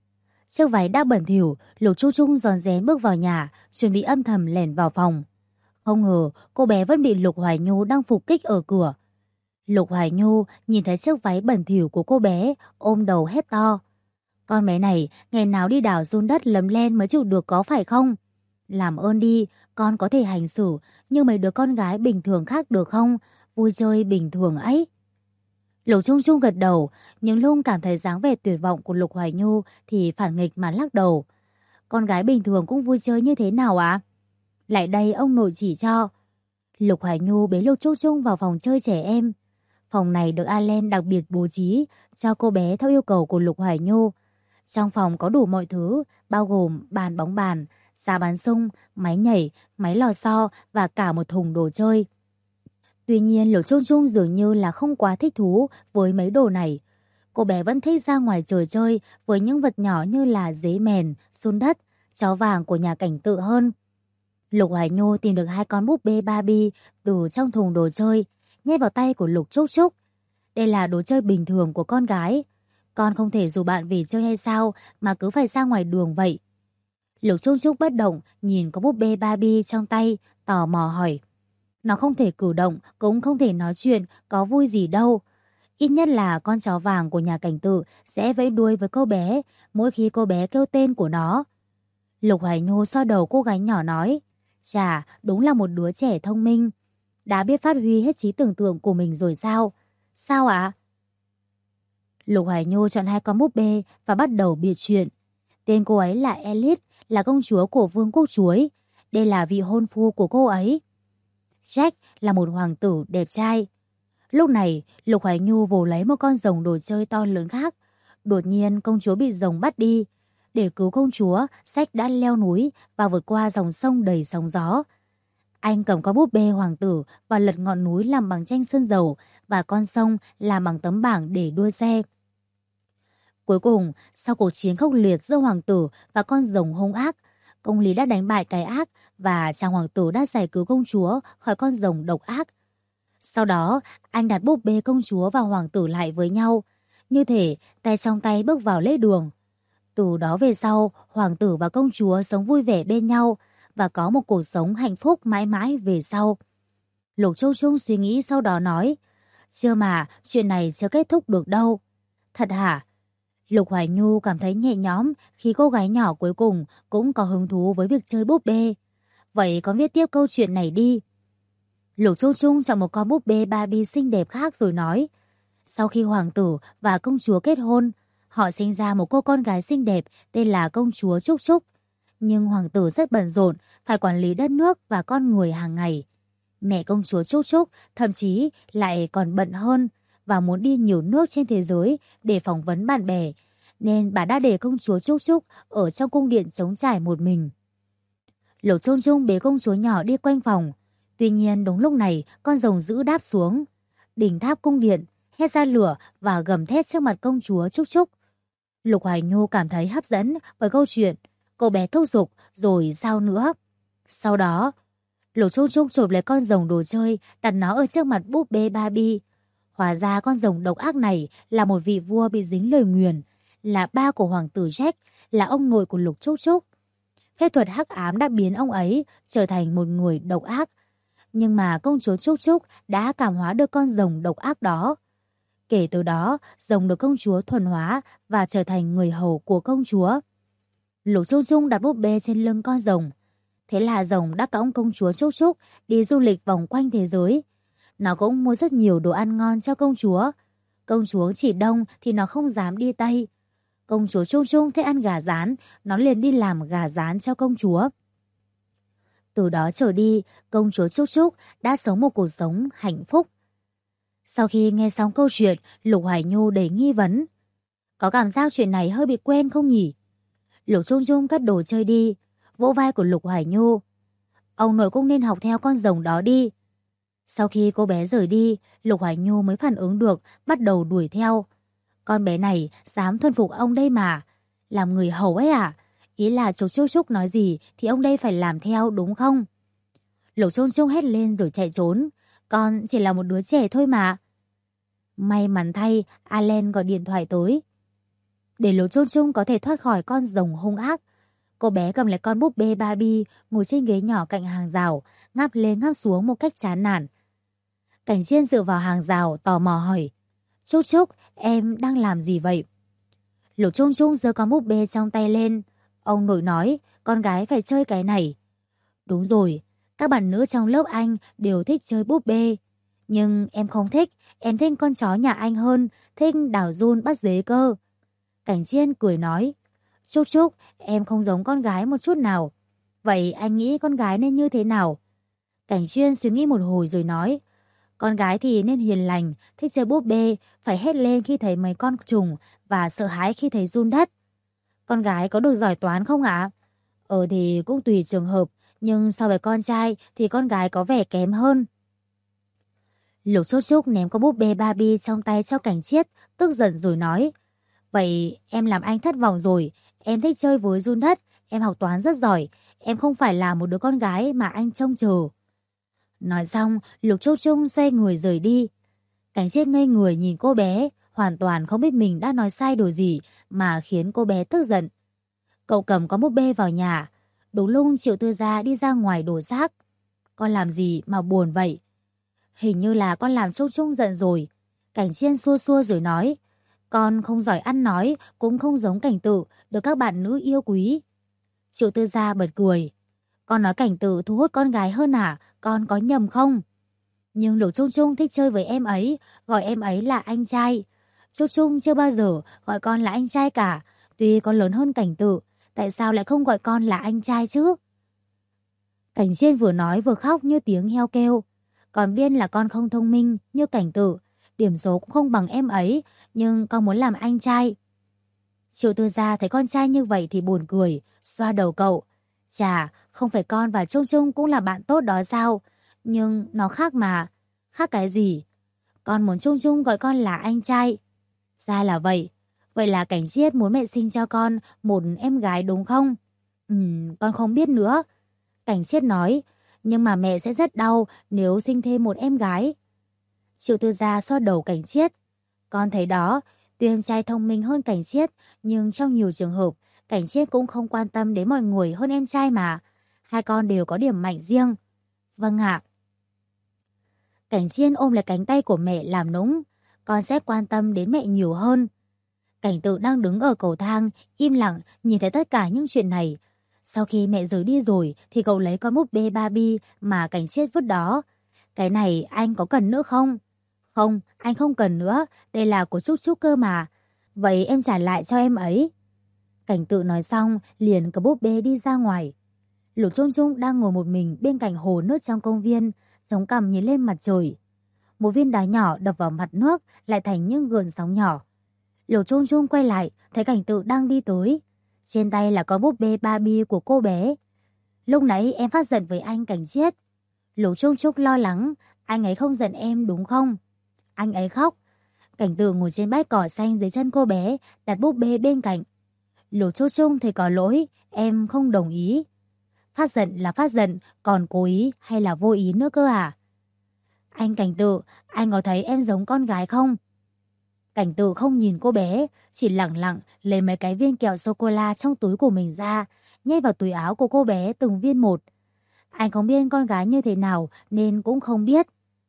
Chiếc váy đã bẩn thỉu, Lục Trúc Trúc rón rén bước vào nhà, chuẩn bị âm thầm lẻn vào phòng. Không ngờ cô bé vẫn bị Lục Hoài Nhu đang phục kích ở cửa. Lục Hoài Nhu nhìn thấy chiếc váy bẩn thỉu của cô bé, ôm đầu hét to. Con bé này ngày nào đi đào giun đất lấm len mới chịu được có phải không? Làm ơn đi, con có thể hành xử như mấy đứa con gái bình thường khác được không? Vui chơi bình thường ấy. Lục Trung Trung gật đầu, nhưng lúc cảm thấy dáng vẻ tuyệt vọng của Lục Hoài Nhu thì phản nghịch mà lắc đầu. Con gái bình thường cũng vui chơi như thế nào ạ? Lại đây ông nội chỉ cho. Lục Hoài Nhu bế Lục Trung Trung vào phòng chơi trẻ em. Phòng này được Allen đặc biệt bố trí cho cô bé theo yêu cầu của Lục Hoài Nhu. Trong phòng có đủ mọi thứ, bao gồm bàn bóng bàn, xà bắn sung, máy nhảy, máy lò xo và cả một thùng đồ chơi. Tuy nhiên Lục Trung Trung dường như là không quá thích thú với mấy đồ này. Cô bé vẫn thích ra ngoài trời chơi với những vật nhỏ như là dế mèn, giun đất, chó vàng của nhà cảnh tự hơn. Lục Hoài Nhu tìm được 2 con búp bê Barbie từ trong thùng đồ chơi, nhét vào tay của Lục Trúc Trúc. Đây là đồ chơi bình thường của con gái. Con không thể rủ bạn về chơi hay sao mà cứ phải ra ngoài đường vậy? Lục Trúc Trúc bất động nhìn có búp bê Barbie trong tay, tò mò hỏi. Nó không thể cử động, cũng không thể nói chuyện, có vui gì đâu. Ít nhất là con chó vàng của nhà cảnh tự sẽ vẫy đuôi với cô bé mỗi khi cô bé kêu tên của nó. Lục Hoài Nhu xoa đầu cô gái nhỏ nói. Chà, đúng là một đứa trẻ thông minh. Đã biết phát huy hết trí tưởng tượng của mình rồi sao? Sao ạ? Lục Hoài Nhu chọn 2 con búp bê và bắt đầu bịa chuyện. Tên cô ấy là Elite, là công chúa của Vương quốc Chuối. Đây là vị hôn phu của cô ấy. Jack là một hoàng tử đẹp trai. Lúc này, Lục Hoài Nhu vồ lấy một con rồng đồ chơi to lớn khác. Đột nhiên công chúa bị rồng bắt đi. Để cứu công chúa, Jack đã leo núi và vượt qua dòng sông đầy sóng gió. Anh cầm con búp bê hoàng tử và lật ngọn núi làm bằng tranh sơn dầu và con sông làm bằng tấm bảng để đua xe. Cuối cùng, sau cuộc chiến khốc liệt giữa hoàng tử và con rồng hung ác, công lý đã đánh bại cái ác và chàng hoàng tử đã giải cứu công chúa khỏi con rồng độc ác. Sau đó, anh đặt búp bê công chúa và hoàng tử lại với nhau, như thể tay trong tay bước vào lễ đường. Từ đó về sau, hoàng tử và công chúa sống vui vẻ bên nhau và có một cuộc sống hạnh phúc mãi mãi về sau. Lục Trung Trung suy nghĩ sau đó nói, chưa mà, chuyện này chưa kết thúc được đâu. Thật hả? Lục Hoài Nhu cảm thấy nhẹ nhõm khi cô gái nhỏ cuối cùng cũng có hứng thú với việc chơi búp bê. Vậy con viết tiếp câu chuyện này đi. Lục Trung Trung chọn một con búp bê Barbie xinh đẹp khác rồi nói, sau khi hoàng tử và công chúa kết hôn, họ sinh ra một cô con gái xinh đẹp tên là công chúa Trúc Trúc. Nhưng hoàng tử rất bận rộn, phải quản lý đất nước và con người hàng ngày. Mẹ công chúa Trúc Trúc thậm chí lại còn bận hơn và muốn đi nhiều nước trên thế giới để phỏng vấn bạn bè, nên bà đã để công chúa Trúc Trúc ở trong cung điện trống trải một mình. Lục Trung Trung bế công chúa nhỏ đi quanh phòng. Tuy nhiên đúng lúc này con rồng dữ đáp xuống. Đỉnh tháp cung điện hét ra lửa và gầm thét trước mặt công chúa Trúc Trúc. Lục Hoài Nhu cảm thấy hấp dẫn bởi câu chuyện. Cô bé thúc giục rồi sao nữa. Sau đó, Lục Trung Trung chộp lấy con rồng đồ chơi, đặt nó ở trước mặt búp bê Barbie. Hóa ra con rồng độc ác này là một vị vua bị dính lời nguyền, là ba của hoàng tử Jack, là ông nội của Lục Trúc Trúc. Phép thuật hắc ám đã biến ông ấy trở thành một người độc ác. Nhưng mà công chúa Trúc Trúc đã cảm hóa được con rồng độc ác đó. Kể từ đó, rồng được công chúa thuần hóa và trở thành người hầu của công chúa. Lục Trung Trung đặt búp bê trên lưng con rồng. Thế là rồng đã cõng công chúa Trúc Trúc đi du lịch vòng quanh thế giới. Nó cũng mua rất nhiều đồ ăn ngon cho công chúa. Công chúa chỉ đông thì nó không dám đi Tây. Công chúa Trung Trung thích ăn gà rán, nó liền đi làm gà rán cho công chúa. Từ đó trở đi, công chúa Trúc Trúc đã sống một cuộc sống hạnh phúc. Sau khi nghe xong câu chuyện, Lục Hoài Nhu đầy nghi vấn. Có cảm giác chuyện này hơi bị quen không nhỉ? Lục Trung Trung cất đồ chơi đi, vỗ vai của Lục Hoài Nhu. Ông nội cũng nên học theo con rồng đó đi. Sau khi cô bé rời đi, Lục Hoài Nhu mới phản ứng được, bắt đầu đuổi theo. Con bé này dám thuần phục ông đây mà. Làm người hầu ấy à? Ý là chú Trúc Trúc nói gì thì ông đây phải làm theo đúng không? Lục Trung Trung hét lên rồi chạy trốn. Con chỉ là một đứa trẻ thôi mà. May mắn thay, Allen gọi điện thoại tới. Để Lục Trung Trung có thể thoát khỏi con rồng hung ác, Cô bé cầm lấy con búp bê Barbie, ngồi trên ghế nhỏ cạnh hàng rào, ngáp lên ngáp xuống một cách chán nản. Cảnh Chiên dựa vào hàng rào, tò mò hỏi. Trúc Trúc, em đang làm gì vậy? Lục Trung Trung giơ con búp bê trong tay lên. Ông nội nói, con gái phải chơi cái này. Đúng rồi, các bạn nữ trong lớp anh đều thích chơi búp bê. Nhưng em không thích, em thích con chó nhà anh hơn, thích đảo giun bắt dế cơ. Cảnh Chiên cười nói, Trúc Trúc, em không giống con gái một chút nào. Vậy anh nghĩ con gái nên như thế nào? Cảnh Chiên suy nghĩ một hồi rồi nói, con gái thì nên hiền lành, thích chơi búp bê, phải hét lên khi thấy mấy con trùng và sợ hãi khi thấy giun đất. Con gái có được giỏi toán không ạ? Thì cũng tùy trường hợp, nhưng so với con trai thì con gái có vẻ kém hơn. Lục Trúc Trúc ném con búp bê Barbie trong tay cho Cảnh Chiết, tức giận rồi nói. Vậy em làm anh thất vọng rồi, em thích chơi với giun đất, em học toán rất giỏi, em không phải là một đứa con gái mà anh trông chờ. Nói xong, Lục Trúc Trúc xoay người rời đi. Cảnh Chiết ngây người nhìn cô bé, hoàn toàn không biết mình đã nói sai điều gì mà khiến cô bé tức giận. Cậu cầm con búp bê vào nhà. Đúng lúc Triệu Tư Gia đi ra ngoài đổ rác. Con làm gì mà buồn vậy? Hình như là con làm Trúc Trúc giận rồi. Cảnh Chiên xua xua rồi nói. Con không giỏi ăn nói, cũng không giống Cảnh Tự, được các bạn nữ yêu quý. Triệu Tư Gia bật cười. Con nói Cảnh Tự thu hút con gái hơn à? Con có nhầm không? Nhưng Lục Trung Trung thích chơi với em ấy, gọi em ấy là anh trai. Trúc Trung chưa bao giờ gọi con là anh trai cả. Tuy con lớn hơn Cảnh Tự, tại sao lại không gọi con là anh trai chứ? Cảnh Chiên vừa nói vừa khóc như tiếng heo kêu. Con biết là con không thông minh như Cảnh Tự, điểm số cũng không bằng em ấy, nhưng con muốn làm anh trai. Triệu Tư Gia thấy con trai như vậy thì buồn cười, xoa đầu cậu. Chà, không phải con và Trung Trung cũng là bạn tốt đó sao? Nhưng nó khác mà. Khác cái gì? Con muốn Trung Trung gọi con là anh trai. Ra là vậy. Vậy là Cảnh Chiết muốn mẹ sinh cho con một em gái đúng không? Con không biết nữa. Cảnh Chiết nói, nhưng mà mẹ sẽ rất đau nếu sinh thêm một em gái. Triệu Tư Gia xoa đầu Cảnh Chiết. Con thấy đó, tuy em trai thông minh hơn Cảnh Chiết, nhưng trong nhiều trường hợp, Cảnh Chiết cũng không quan tâm đến mọi người hơn em trai mà. Hai con đều có điểm mạnh riêng. Vâng ạ. Cảnh Chiên ôm lấy cánh tay của mẹ làm nũng. Con sẽ quan tâm đến mẹ nhiều hơn. Cảnh Tự đang đứng ở cầu thang, im lặng, nhìn thấy tất cả những chuyện này. Sau khi mẹ rời đi rồi, thì cậu lấy con búp bê Barbie mà Cảnh Chiết vứt đó. Cái này anh có cần nữa không? Không, anh không cần nữa. Đây là của Trúc Trúc cơ mà. Vậy em trả lại cho em ấy. Cảnh Tự nói xong, liền cầm búp bê đi ra ngoài. Lục Trung Trung đang ngồi một mình bên cạnh hồ nước trong công viên, chống cằm nhìn lên mặt trời. Một viên đá nhỏ đập vào mặt nước lại thành những gợn sóng nhỏ. Lục Trung Trung quay lại, thấy Cảnh Tự đang đi tới. Trên tay là con búp bê Barbie của cô bé. Lúc nãy em phát giận với anh Cảnh Chiết. Lục Trung Trung lo lắng, anh ấy không giận em đúng không? Anh ấy khóc. Cảnh Tự ngồi trên bãi cỏ xanh dưới chân cô bé, đặt búp bê bên cạnh. Lục Trung Trung thì có lỗi, em không đồng ý. Phát giận là phát giận, còn cố ý hay là vô ý nữa cơ à? Anh Cảnh Tự, anh có thấy em giống con gái không? Cảnh Tự không nhìn cô bé, chỉ lẳng lặng lấy mấy cái viên kẹo sô-cô-la trong túi của mình ra, nhét vào túi áo của cô bé từng viên một. Anh không biết con gái như thế nào nên cũng không biết.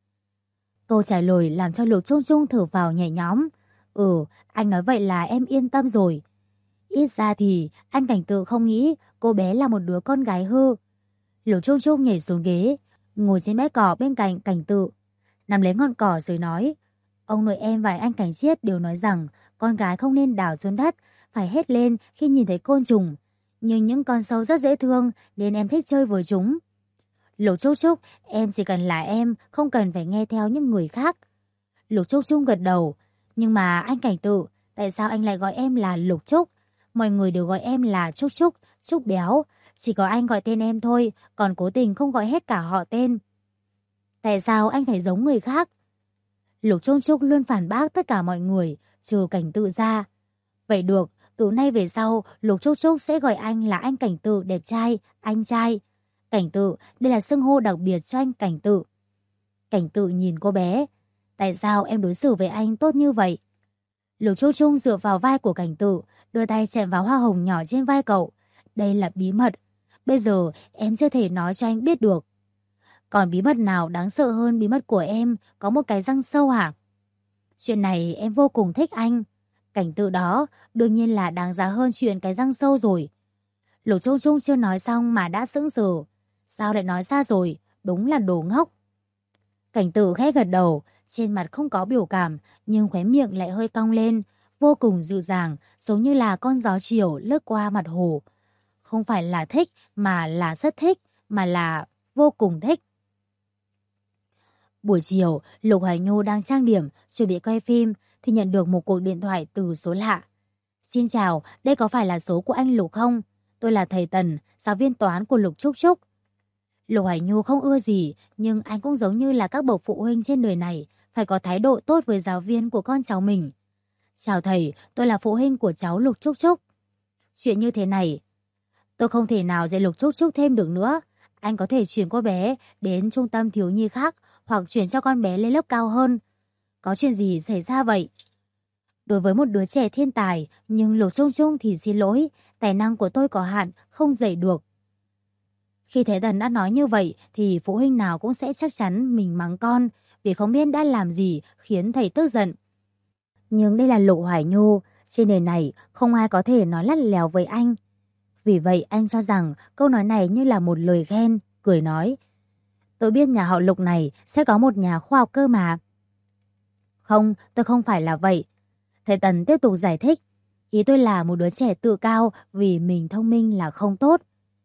Câu trả lời làm cho Lục Trung Trung thở vào nhẹ nhõm. Anh nói vậy là em yên tâm rồi. Ít ra thì anh Cảnh Tự không nghĩ cô bé là một đứa con gái hư. Lục Trung Trung nhảy xuống ghế, ngồi trên bãi cỏ bên cạnh Cảnh Tự, nắm lấy ngọn cỏ rồi nói. Ông nội em và anh Cảnh Chiết đều nói rằng con gái không nên đào xuống đất, phải hét lên khi nhìn thấy côn trùng. Nhưng những con sâu rất dễ thương nên em thích chơi với chúng. Lục Trúc Trúc, em chỉ cần là em, không cần phải nghe theo những người khác. Lục Trúc Trúc gật đầu. Nhưng mà anh Cảnh Tự, tại sao anh lại gọi em là Lục Trúc? Mọi người đều gọi em là Trúc Trúc, Trúc Béo. Chỉ có anh gọi tên em thôi, còn cố tình không gọi hết cả họ tên. Tại sao anh phải giống người khác? Lục Trung Trúc luôn phản bác tất cả mọi người, trừ Cảnh Tự ra. Vậy được, từ nay về sau, Lục Trúc Trúc sẽ gọi anh là anh Cảnh Tự đẹp trai, anh trai. Cảnh Tự, đây là xưng hô đặc biệt cho anh Cảnh Tự. Cảnh Tự nhìn cô bé. Tại sao em đối xử với anh tốt như vậy? Lục Trúc Trung dựa vào vai của Cảnh Tự, đưa tay chạm vào hoa hồng nhỏ trên vai cậu. Đây là bí mật. Bây giờ em chưa thể nói cho anh biết được. Còn bí mật nào đáng sợ hơn bí mật của em có một cái răng sâu hả? Chuyện này em vô cùng thích anh. Cảnh tượng đó đương nhiên là đáng giá hơn chuyện cái răng sâu rồi. Lục Trung Trung chưa nói xong mà đã sững sờ. Sao lại nói ra rồi? Đúng là đồ ngốc. Cảnh Tự khẽ gật đầu, trên mặt không có biểu cảm, nhưng khóe miệng lại hơi cong lên, vô cùng dịu dàng, giống như là con gió chiều lướt qua mặt hồ. Không phải là thích, mà là rất thích, mà là vô cùng thích. Buổi chiều, Lục Hoài Nhu đang trang điểm, chuẩn bị quay phim, thì nhận được một cuộc điện thoại từ số lạ. Xin chào, đây có phải là số của anh Lục không? Tôi là thầy Tần, giáo viên toán của Lục Trúc Trúc. Lục Hải Nhu không ưa gì, nhưng anh cũng giống như là các bậc phụ huynh trên đời này, phải có thái độ tốt với giáo viên của con cháu mình. Chào thầy, tôi là phụ huynh của cháu Lục Trúc Trúc. Chuyện như thế này, tôi không thể nào dạy Lục Trúc Trúc thêm được nữa. Anh có thể chuyển cô bé đến trung tâm thiếu nhi khác, hoặc chuyển cho con bé lên lớp cao hơn. Có chuyện gì xảy ra vậy? Đối với một đứa trẻ thiên tài, nhưng Lục Trung Trung thì xin lỗi, tài năng của tôi có hạn, không dạy được. Khi thấy Tần đã nói như vậy thì phụ huynh nào cũng sẽ chắc chắn mình mắng con vì không biết đã làm gì khiến thầy tức giận. Nhưng đây là Lục Hoài Nhu, trên đời này không ai có thể nói lắt léo với anh. Vì vậy anh cho rằng câu nói này như là một lời khen, cười nói. Tôi biết nhà họ Lục này sẽ có một nhà khoa học cơ mà. Không, tôi không phải là vậy. Thầy Tần tiếp tục giải thích. Ý tôi là một đứa trẻ tự cao vì mình thông minh là không tốt.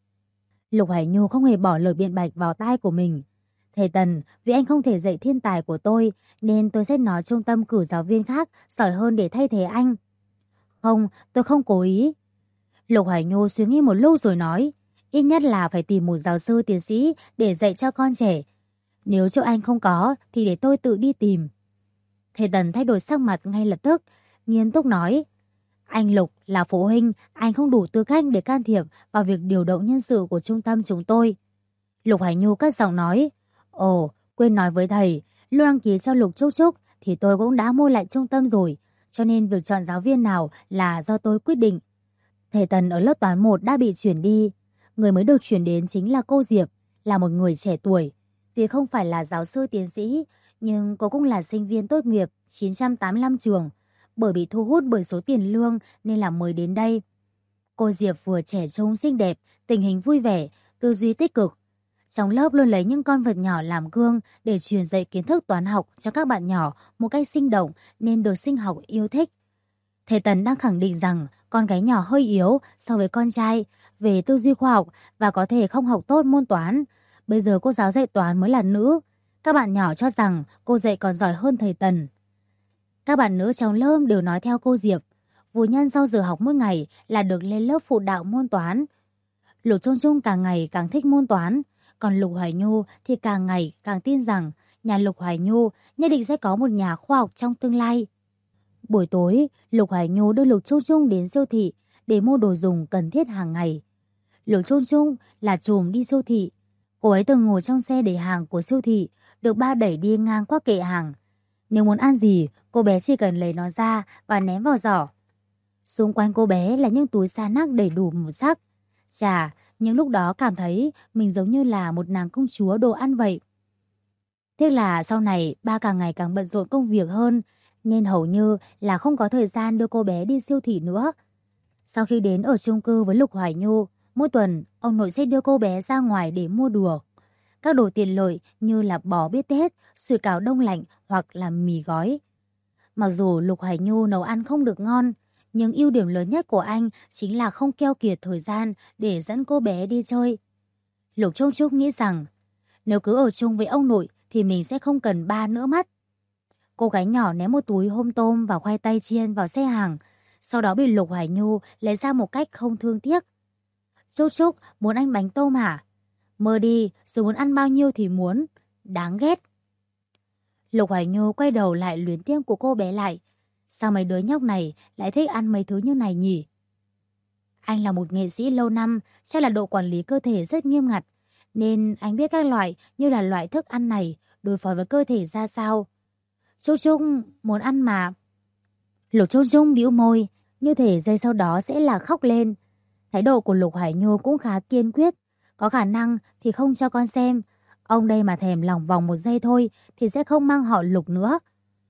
Lục Hải Nhu không hề bỏ lời biện bạch vào tai của mình. Thầy Tần, vì anh không thể dạy thiên tài của tôi, nên tôi sẽ nói trung tâm cử giáo viên khác giỏi hơn để thay thế anh. Không, tôi không cố ý. Lục Hải Nhu suy nghĩ một lúc rồi nói, ít nhất là phải tìm một giáo sư tiến sĩ để dạy cho con trẻ. Nếu chỗ anh không có, thì để tôi tự đi tìm. Thầy Tần thay đổi sắc mặt ngay lập tức, nghiêm túc nói. Anh Lục là phụ huynh, anh không đủ tư cách để can thiệp vào việc điều động nhân sự của trung tâm chúng tôi. Lục Hải Nhu cất giọng nói. Ồ, quên nói với thầy, lúc đăng ký cho Lục Trúc Trúc thì tôi cũng đã mua lại trung tâm rồi, cho nên việc chọn giáo viên nào là do tôi quyết định. Thầy Tần ở lớp toán 1 đã bị chuyển đi. Người mới được chuyển đến chính là cô Diệp, là một người trẻ tuổi. Tuy không phải là giáo sư tiến sĩ, nhưng cô cũng là sinh viên tốt nghiệp 985 trường. Bởi bị thu hút bởi số tiền lương nên là mới đến đây. Cô Diệp vừa trẻ trung xinh đẹp, tình hình vui vẻ, tư duy tích cực. Trong lớp luôn lấy những con vật nhỏ làm gương để truyền dạy kiến thức toán học cho các bạn nhỏ một cách sinh động nên được sinh học yêu thích. Thầy Tần đang khẳng định rằng con gái nhỏ hơi yếu so với con trai về tư duy khoa học và có thể không học tốt môn toán. Bây giờ cô giáo dạy toán mới là nữ. Các bạn nhỏ cho rằng cô dạy còn giỏi hơn thầy Tần. Các bạn nữ trong lớp đều nói theo cô Diệp. Vũ Nhân sau giờ học mỗi ngày là được lên lớp phụ đạo môn toán. Lục Trung Trung càng ngày càng thích môn toán. Còn Lục Hoài Nhu thì càng ngày càng tin rằng nhà Lục Hoài Nhu nhất định sẽ có một nhà khoa học trong tương lai. Buổi tối, Lục Hoài Nhu đưa Lục Trung Trung đến siêu thị để mua đồ dùng cần thiết hàng ngày. Lục Trung Trung là trùm đi siêu thị. Cô ấy từng ngồi trong xe để hàng của siêu thị, được ba đẩy đi ngang qua kệ hàng. Nếu muốn ăn gì, cô bé chỉ cần lấy nó ra và ném vào giỏ. Xung quanh cô bé là những túi sa nắc đầy đủ màu sắc. Chà, những lúc đó cảm thấy mình giống như là một nàng công chúa đồ ăn vậy. Tiếc là sau này ba càng ngày càng bận rộn công việc hơn, nên hầu như là không có thời gian đưa cô bé đi siêu thị nữa. Sau khi đến ở chung cư với Lục Hoài Nhu, mỗi tuần ông nội sẽ đưa cô bé ra ngoài để mua đùa. Các đồ tiện lợi như là bò bít tết, sủi cảo đông lạnh hoặc là mì gói. Mặc dù Lục Hoài Nhu nấu ăn không được ngon, nhưng ưu điểm lớn nhất của anh chính là không keo kiệt thời gian để dẫn cô bé đi chơi. Lục Trung Trúc nghĩ rằng nếu cứ ở chung với ông nội thì mình sẽ không cần ba nữa mất. Cô gái nhỏ ném một túi hôm tôm và khoai tây chiên vào xe hàng, sau đó bị Lục Hoài Nhu lấy ra một cách không thương tiếc. Trúc Trúc, muốn ăn bánh tôm hả? Mơ đi, rồi muốn ăn bao nhiêu thì muốn. Đáng ghét. Lục Hoài Nhu quay đầu lại luyến tiếc của cô bé lại. Sao mấy đứa nhóc này lại thích ăn mấy thứ như này nhỉ? Anh là một nghệ sĩ lâu năm, chắc là độ quản lý cơ thể rất nghiêm ngặt, nên anh biết các loại như là loại thức ăn này đối phó với cơ thể ra sao. Trúc Trúc muốn ăn mà. Lục Trung Trung bĩu môi, như thể giây sau đó sẽ là khóc lên. Thái độ của Lục Hoài Nhu cũng khá kiên quyết. Có khả năng thì không cho con xem. Ông đây mà thèm lòng vòng 1 giây thôi thì sẽ không mang họ Lục nữa.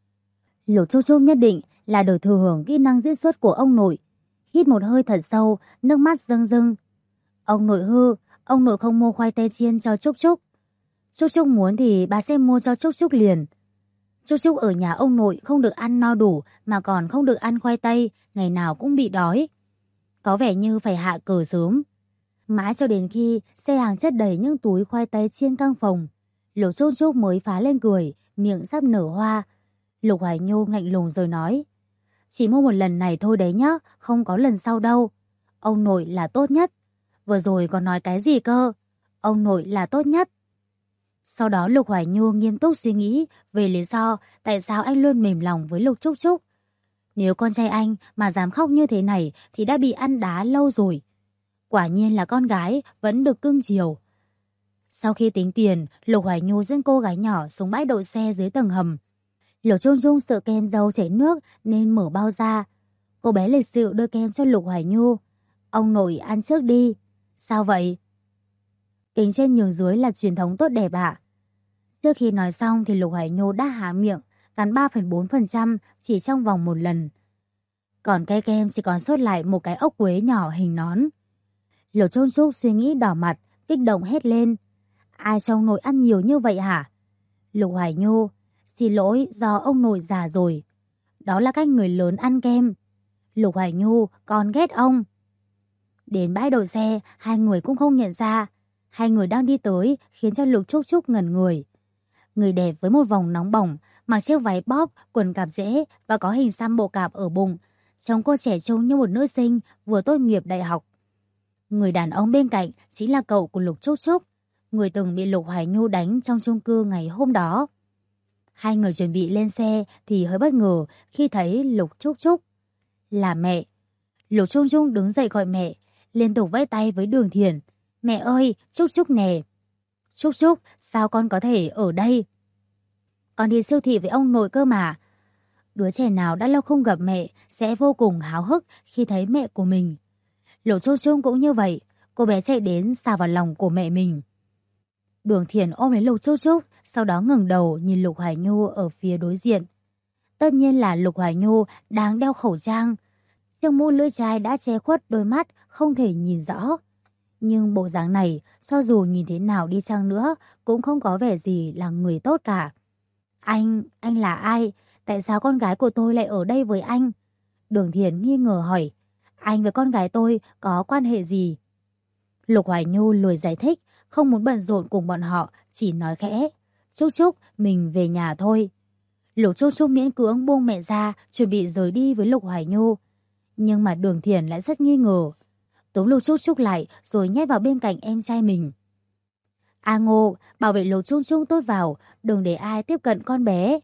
Lục Trúc Trúc nhất định là được thừa hưởng kỹ năng diễn xuất của ông nội. Hít một hơi thật sâu, nước mắt rưng rưng. Ông nội hư, ông nội không mua khoai tây chiên cho Trúc Trúc. Trúc Trúc muốn thì bà sẽ mua cho Trúc Trúc liền. Trúc Trúc ở nhà ông nội không được ăn no đủ mà còn không được ăn khoai tây, ngày nào cũng bị đói. Có vẻ như phải hạ cờ sớm. Mãi cho đến khi xe hàng chất đầy những túi khoai tây chiên căng phòng, Lục Trúc Trúc mới phá lên cười, miệng sắp nở hoa. Lục Hoài Nhu lạnh lùng rồi nói, chỉ mua một lần này thôi đấy nhá, không có lần sau đâu. Ông nội là tốt nhất. Vừa rồi còn nói cái gì cơ? Ông nội là tốt nhất. Sau đó Lục Hoài Nhu nghiêm túc suy nghĩ về lý do tại sao anh luôn mềm lòng với Lục Trúc Trúc. Nếu con trai anh mà dám khóc như thế này thì đã bị ăn đá lâu rồi. Quả nhiên là con gái vẫn được cưng chiều. Sau khi tính tiền, Lục Hoài Nhu dẫn cô gái nhỏ xuống bãi đậu xe dưới tầng hầm. Lục Trung Trung sợ kem dâu chảy nước nên mở bao ra. Cô bé lịch sự đưa kem cho Lục Hoài Nhu. Ông nội ăn trước đi. Sao vậy? Kính trên nhường dưới là truyền thống tốt đẹp ạ. Trước khi nói xong thì Lục Hoài Nhu đã há miệng, cắn 3,4% chỉ trong vòng một lần. Còn cây kem chỉ còn sót lại một cái ốc quế nhỏ hình nón. Lục Trung Trúc suy nghĩ đỏ mặt, kích động hét lên. Ai cho ông nội ăn nhiều như vậy hả? Lục Hoài Nhu, xin lỗi do ông nội già rồi. Đó là cách người lớn ăn kem. Lục Hoài Nhu, con ghét ông. Đến bãi đậu xe, hai người cũng không nhận ra. Hai người đang đi tới khiến cho Lục Trúc Trúc ngẩn người. Người đẹp với một vòng nóng bỏng, mặc chiếc váy bóp, quần cạp rễ và có hình xăm bộ cạp ở bụng. Trông cô trẻ trông như một nữ sinh vừa tốt nghiệp đại học. Người đàn ông bên cạnh chính là cậu của Lục Trúc Trúc, người từng bị Lục Hoài Nhu đánh trong chung cư ngày hôm đó. Hai người chuẩn bị lên xe thì hơi bất ngờ khi thấy Lục Trúc Trúc. Là mẹ. Lục Trung Trung đứng dậy gọi mẹ, liên tục vẫy tay với Đường Thiển. Mẹ ơi, Trúc Trúc nè. Trúc Trúc, sao con có thể ở đây? Con đi siêu thị với ông nội cơ mà. Đứa trẻ nào đã lâu không gặp mẹ sẽ vô cùng háo hức khi thấy mẹ của mình. Lục Trung Trung cũng như vậy, cô bé chạy đến xà vào lòng của mẹ mình. Đường Thiển ôm lấy Lục Trúc Trúc, sau đó ngẩng đầu nhìn Lục Hoài Nhu ở phía đối diện. Tất nhiên là Lục Hoài Nhu đang đeo khẩu trang. Chiếc mũ lưỡi chai đã che khuất đôi mắt, không thể nhìn rõ. Nhưng bộ dáng này, cho dù nhìn thế nào đi chăng nữa, cũng không có vẻ gì là người tốt cả. Anh là ai? Tại sao con gái của tôi lại ở đây với anh? Đường Thiển nghi ngờ hỏi. Anh với con gái tôi có quan hệ gì? Lục Hoài Nhu lười giải thích, không muốn bận rộn cùng bọn họ, chỉ nói khẽ. Trúc Trúc, mình về nhà thôi. Lục Trúc Trúc miễn cưỡng buông mẹ ra, chuẩn bị rời đi với Lục Hoài Nhu. Nhưng mà Đường Thiển lại rất nghi ngờ. Túm Lục Trúc Trúc lại rồi nhét vào bên cạnh em trai mình. A Ngô, bảo vệ Lục Trúc Trúc tốt vào, đừng để ai tiếp cận con bé.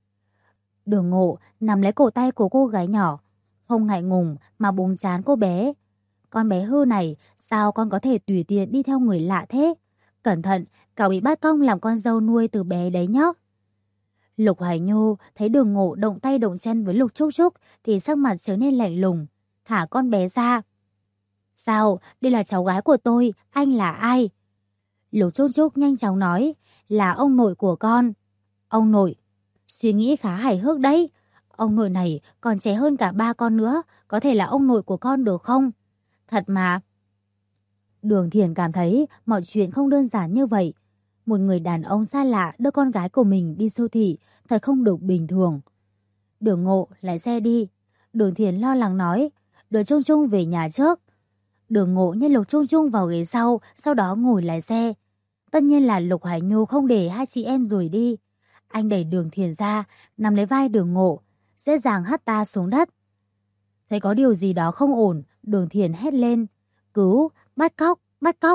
Đường Ngộ nắm lấy cổ tay của cô gái nhỏ, không ngại ngùng mà búng trán cô bé. Con bé hư này, sao con có thể tùy tiện đi theo người lạ thế? Cẩn thận, cậu bị bắt cóc làm con dâu nuôi từ bé đấy nhóc. Lục Hoài Nhu thấy Đường Ngộ động tay động chân với Lục Trúc Trúc thì sắc mặt trở nên lạnh lùng, thả con bé ra. Sao? Đây là cháu gái của tôi, anh là ai? Lục Trúc Trúc nhanh chóng nói, là ông nội của con. Ông nội? Suy nghĩ khá hài hước đấy. Ông nội này còn trẻ hơn cả ba con nữa, có thể là ông nội của con được không? Thật mà. Đường Thiển cảm thấy mọi chuyện không đơn giản như vậy. Một người đàn ông xa lạ đưa con gái của mình đi siêu thị, thật không được bình thường. Đường Ngộ lái xe đi. Đường Thiển lo lắng nói, đưa Trung Trung về nhà trước. Đường Ngộ nhét Lục Trung Trung vào ghế sau đó ngồi lái xe. Tất nhiên là Lục Hải Nhu không để hai chị em rời đi. Anh đẩy Đường Thiển ra, nắm lấy vai Đường Ngộ, dễ dàng hất ta xuống đất. Thấy có điều gì đó không ổn, Đường Thiển hét lên, cứu, bắt cóc, bắt cóc.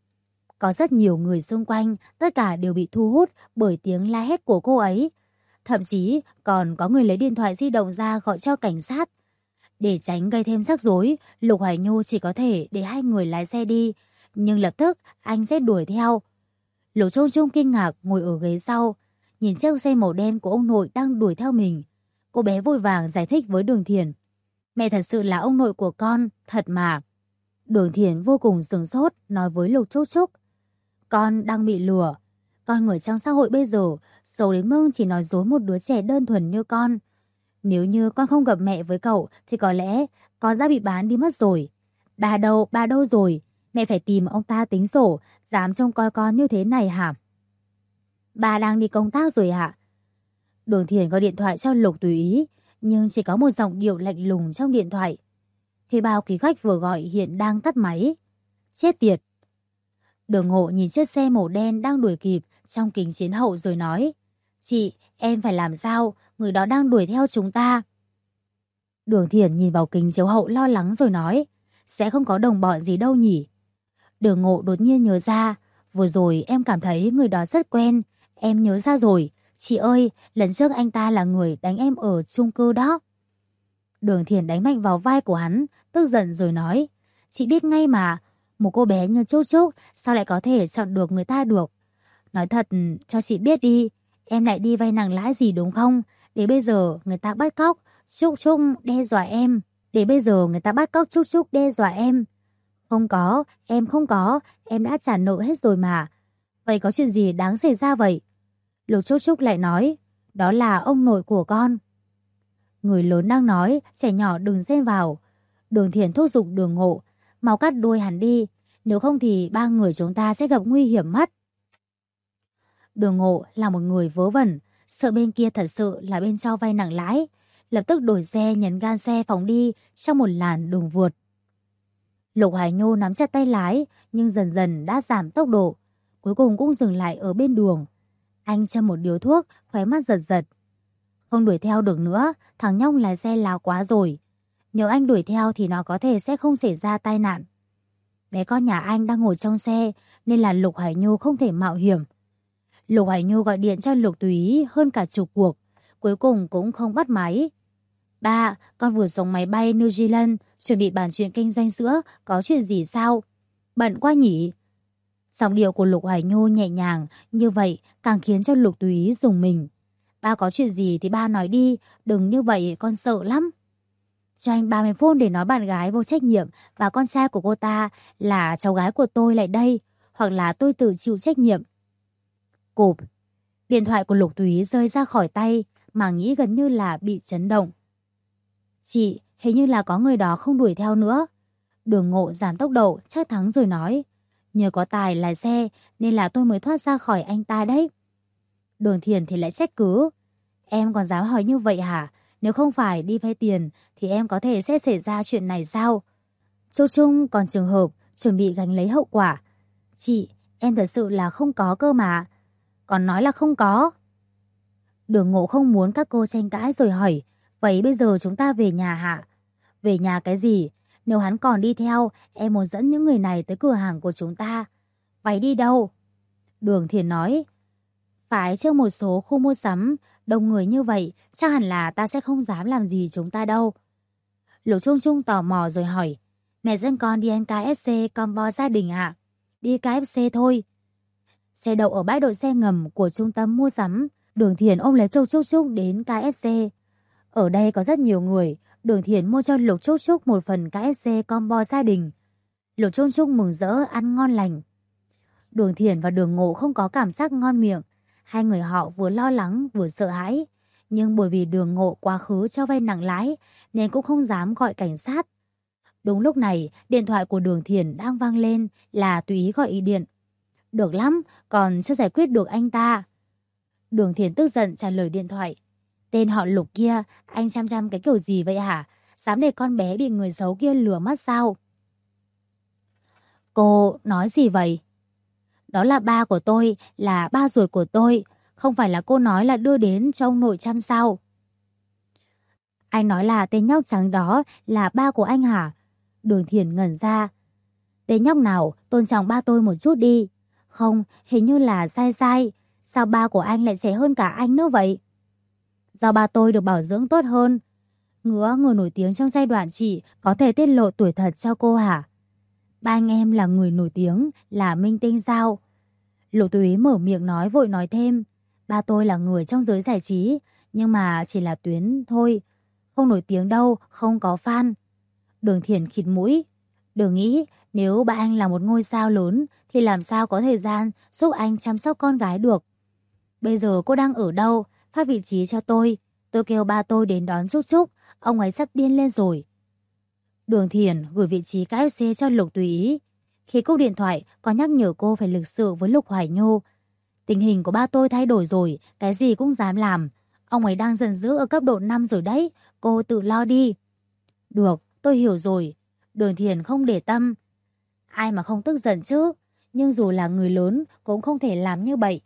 Có rất nhiều người xung quanh, tất cả đều bị thu hút bởi tiếng la hét của cô ấy. Thậm chí còn có người lấy điện thoại di động ra gọi cho cảnh sát. Để tránh gây thêm rắc rối, Lục Hoài Nhu chỉ có thể để hai người lái xe đi, nhưng lập tức anh sẽ đuổi theo. Lục Trung Trung kinh ngạc ngồi ở ghế sau, nhìn chiếc xe màu đen của ông nội đang đuổi theo mình. Cô bé vội vàng giải thích với Đường Thiển. Mẹ thật sự là ông nội của con, thật mà. Đường Thiển vô cùng sửng sốt nói với Lục Trúc Trúc. Con đang bị lừa. Con người trong xã hội bây giờ xấu đến mức chỉ nói dối một đứa trẻ đơn thuần như con. Nếu như con không gặp mẹ với cậu thì có lẽ con đã bị bán đi mất rồi. Bà đâu rồi? Mẹ phải tìm ông ta tính sổ, dám trông coi con như thế này hả? Bà đang đi công tác rồi hả? Đường Thiển gọi điện thoại cho Lục Tùy Ý, nhưng chỉ có một giọng điệu lạnh lùng trong điện thoại. Thuê bao quý khách vừa gọi hiện đang tắt máy. Chết tiệt! Đường Ngộ nhìn chiếc xe màu đen đang đuổi kịp trong kính chiếu hậu rồi nói. Chị, em phải làm sao? Người đó đang đuổi theo chúng ta. Đường Thiển nhìn vào kính chiếu hậu lo lắng rồi nói. Sẽ không có đồng bọn gì đâu nhỉ? Đường Ngộ đột nhiên nhớ ra. Vừa rồi em cảm thấy người đó rất quen. Em nhớ ra rồi. Chị ơi, lần trước anh ta là người đánh em ở chung cư đó. Đường Thiển đánh mạnh vào vai của hắn, tức giận rồi nói. Chị biết ngay mà, một cô bé như Trúc Trúc sao lại có thể chọn được người ta được. Nói thật cho chị biết đi, em lại đi vay nặng lãi gì đúng không? Để bây giờ người ta bắt cóc, Trúc Trúc đe dọa em. Trúc Trúc đe dọa em. Không có, em đã trả nợ hết rồi mà. Vậy có chuyện gì đáng xảy ra vậy? Lục Trúc Trúc lại nói, đó là ông nội của con. Người lớn đang nói, trẻ nhỏ đừng xen vào. Đường Thiển thúc giục Đường Ngộ, mau cắt đuôi hắn đi, nếu không thì ba người chúng ta sẽ gặp nguy hiểm mất. Đường Ngộ là một người vớ vẩn, sợ bên kia thật sự là bên cho vay nặng lãi, lập tức đổi xe nhấn gan xe phóng đi trong một làn đường vượt. Lục Hải Nhu nắm chặt tay lái nhưng dần dần đã giảm tốc độ, cuối cùng cũng dừng lại ở bên đường. Anh châm một điếu thuốc, khóe mắt giật giật. Không đuổi theo được nữa, thằng nhóc lái xe láo quá rồi. Nếu anh đuổi theo thì nó có thể sẽ không xảy ra tai nạn. Bé con nhà anh đang ngồi trong xe nên là Lục Hải Nhu không thể mạo hiểm. Lục Hải Nhu gọi điện cho Lục Tùy Ý hơn cả chục cuộc, cuối cùng cũng không bắt máy. Ba, con vừa xuống máy bay New Zealand, chuẩn bị bàn chuyện kinh doanh sữa, có chuyện gì sao? Bận quá nhỉ? Giọng điệu của Lục Hải Nhu nhẹ nhàng, như vậy càng khiến cho Lục Tùy Ý rùng mình. Ba có chuyện gì thì ba nói đi, đừng như vậy con sợ lắm. Cho anh 30 phút để nói bạn gái vô trách nhiệm và con trai của cô ta là cháu gái của tôi lại đây, hoặc là tôi tự chịu trách nhiệm. Cụp, điện thoại của Lục Tùy rơi ra khỏi tay mà nghĩ gần như là bị chấn động. Chị, hình như là có người đó không đuổi theo nữa. Đường Ngộ giảm tốc độ chắc thắng rồi nói. Nhờ có Tài lái xe nên là tôi mới thoát ra khỏi anh ta đấy. Đường Thiền thì lại trách cứ. Em còn dám hỏi như vậy hả? Nếu không phải đi vay tiền thì em có thể sẽ xảy ra chuyện này sao? Châu Trung còn trường hợp chuẩn bị gánh lấy hậu quả. Chị, em thật sự là không có cơ mà. Còn nói là không có. Đường Ngộ không muốn các cô tranh cãi rồi hỏi. Vậy bây giờ chúng ta về nhà hả? Về nhà cái gì? Nếu hắn còn đi theo, em muốn dẫn những người này tới cửa hàng của chúng ta. Vậy đi đâu? Đường Thiền nói. Phải trước một số khu mua sắm, đông người như vậy, chắc hẳn là ta sẽ không dám làm gì chúng ta đâu. Lục Trung Trung tò mò rồi hỏi. Mẹ dẫn con đi ăn KFC combo gia đình ạ? Đi KFC thôi. Xe đậu ở bãi đỗ xe ngầm của trung tâm mua sắm. Đường Thiền ôm lấy Châu Trúc Trúc đến KFC. Ở đây có rất nhiều người. Đường Thiền mua cho Lục Trúc Trúc một phần KFC combo gia đình. Lục Trúc Trúc mừng rỡ ăn ngon lành. Đường Thiền và Đường Ngộ không có cảm giác ngon miệng. Hai người họ vừa lo lắng vừa sợ hãi. Nhưng bởi vì Đường Ngộ quá khứ cho vay nặng lãi nên cũng không dám gọi cảnh sát. Đúng lúc này, điện thoại của Đường Thiền đang vang lên là Tùy Ý gọi ý điện. Được lắm, còn chưa giải quyết được anh ta. Đường Thiền tức giận trả lời điện thoại. Tên họ Lục kia, anh chăm chăm cái kiểu gì vậy hả? Dám để con bé bị người xấu kia lừa mất sao? Cô nói gì vậy? Đó là ba của tôi, là ba ruột của tôi. Không phải là cô nói là đưa đến cho ông nội chăm sao? Anh nói là tên nhóc trắng đó là ba của anh hả? Đường Thiền ngẩn ra. Tên nhóc nào, tôn trọng ba tôi một chút đi. Không, hình như là sai sai. Sao ba của anh lại trẻ hơn cả anh nữa vậy? Do ba tôi được bảo dưỡng tốt hơn. Ngứa người nổi tiếng trong giai đoạn chị có thể tiết lộ tuổi thật cho cô hả? Ba anh em là người nổi tiếng, là minh tinh sao? Lục Tùy Ý mở miệng nói vội nói thêm. Ba tôi là người trong giới giải trí, nhưng mà chỉ là tuyến thôi. Không nổi tiếng đâu, không có fan. Đường Thiền khịt mũi. Đừng nghĩ, Nếu ba anh là một ngôi sao lớn thì làm sao có thời gian giúp anh chăm sóc con gái được. Bây giờ cô đang ở đâu? Phát vị trí cho tôi. Tôi kêu ba tôi đến đón Trúc Trúc. Ông ấy sắp điên lên rồi. Đường Thiền gửi vị trí KFC cho Lục Tùy Ý. Khi cúp điện thoại, có nhắc nhở cô phải lịch sự với Lục Hoài Nhu. Tình hình của ba tôi thay đổi rồi, cái gì cũng dám làm. Ông ấy đang giận dữ ở cấp độ 5 rồi đấy, cô tự lo đi. Được, tôi hiểu rồi. Đường Thiền không để tâm. Ai mà không tức giận chứ, nhưng dù là người lớn cũng không thể làm như vậy.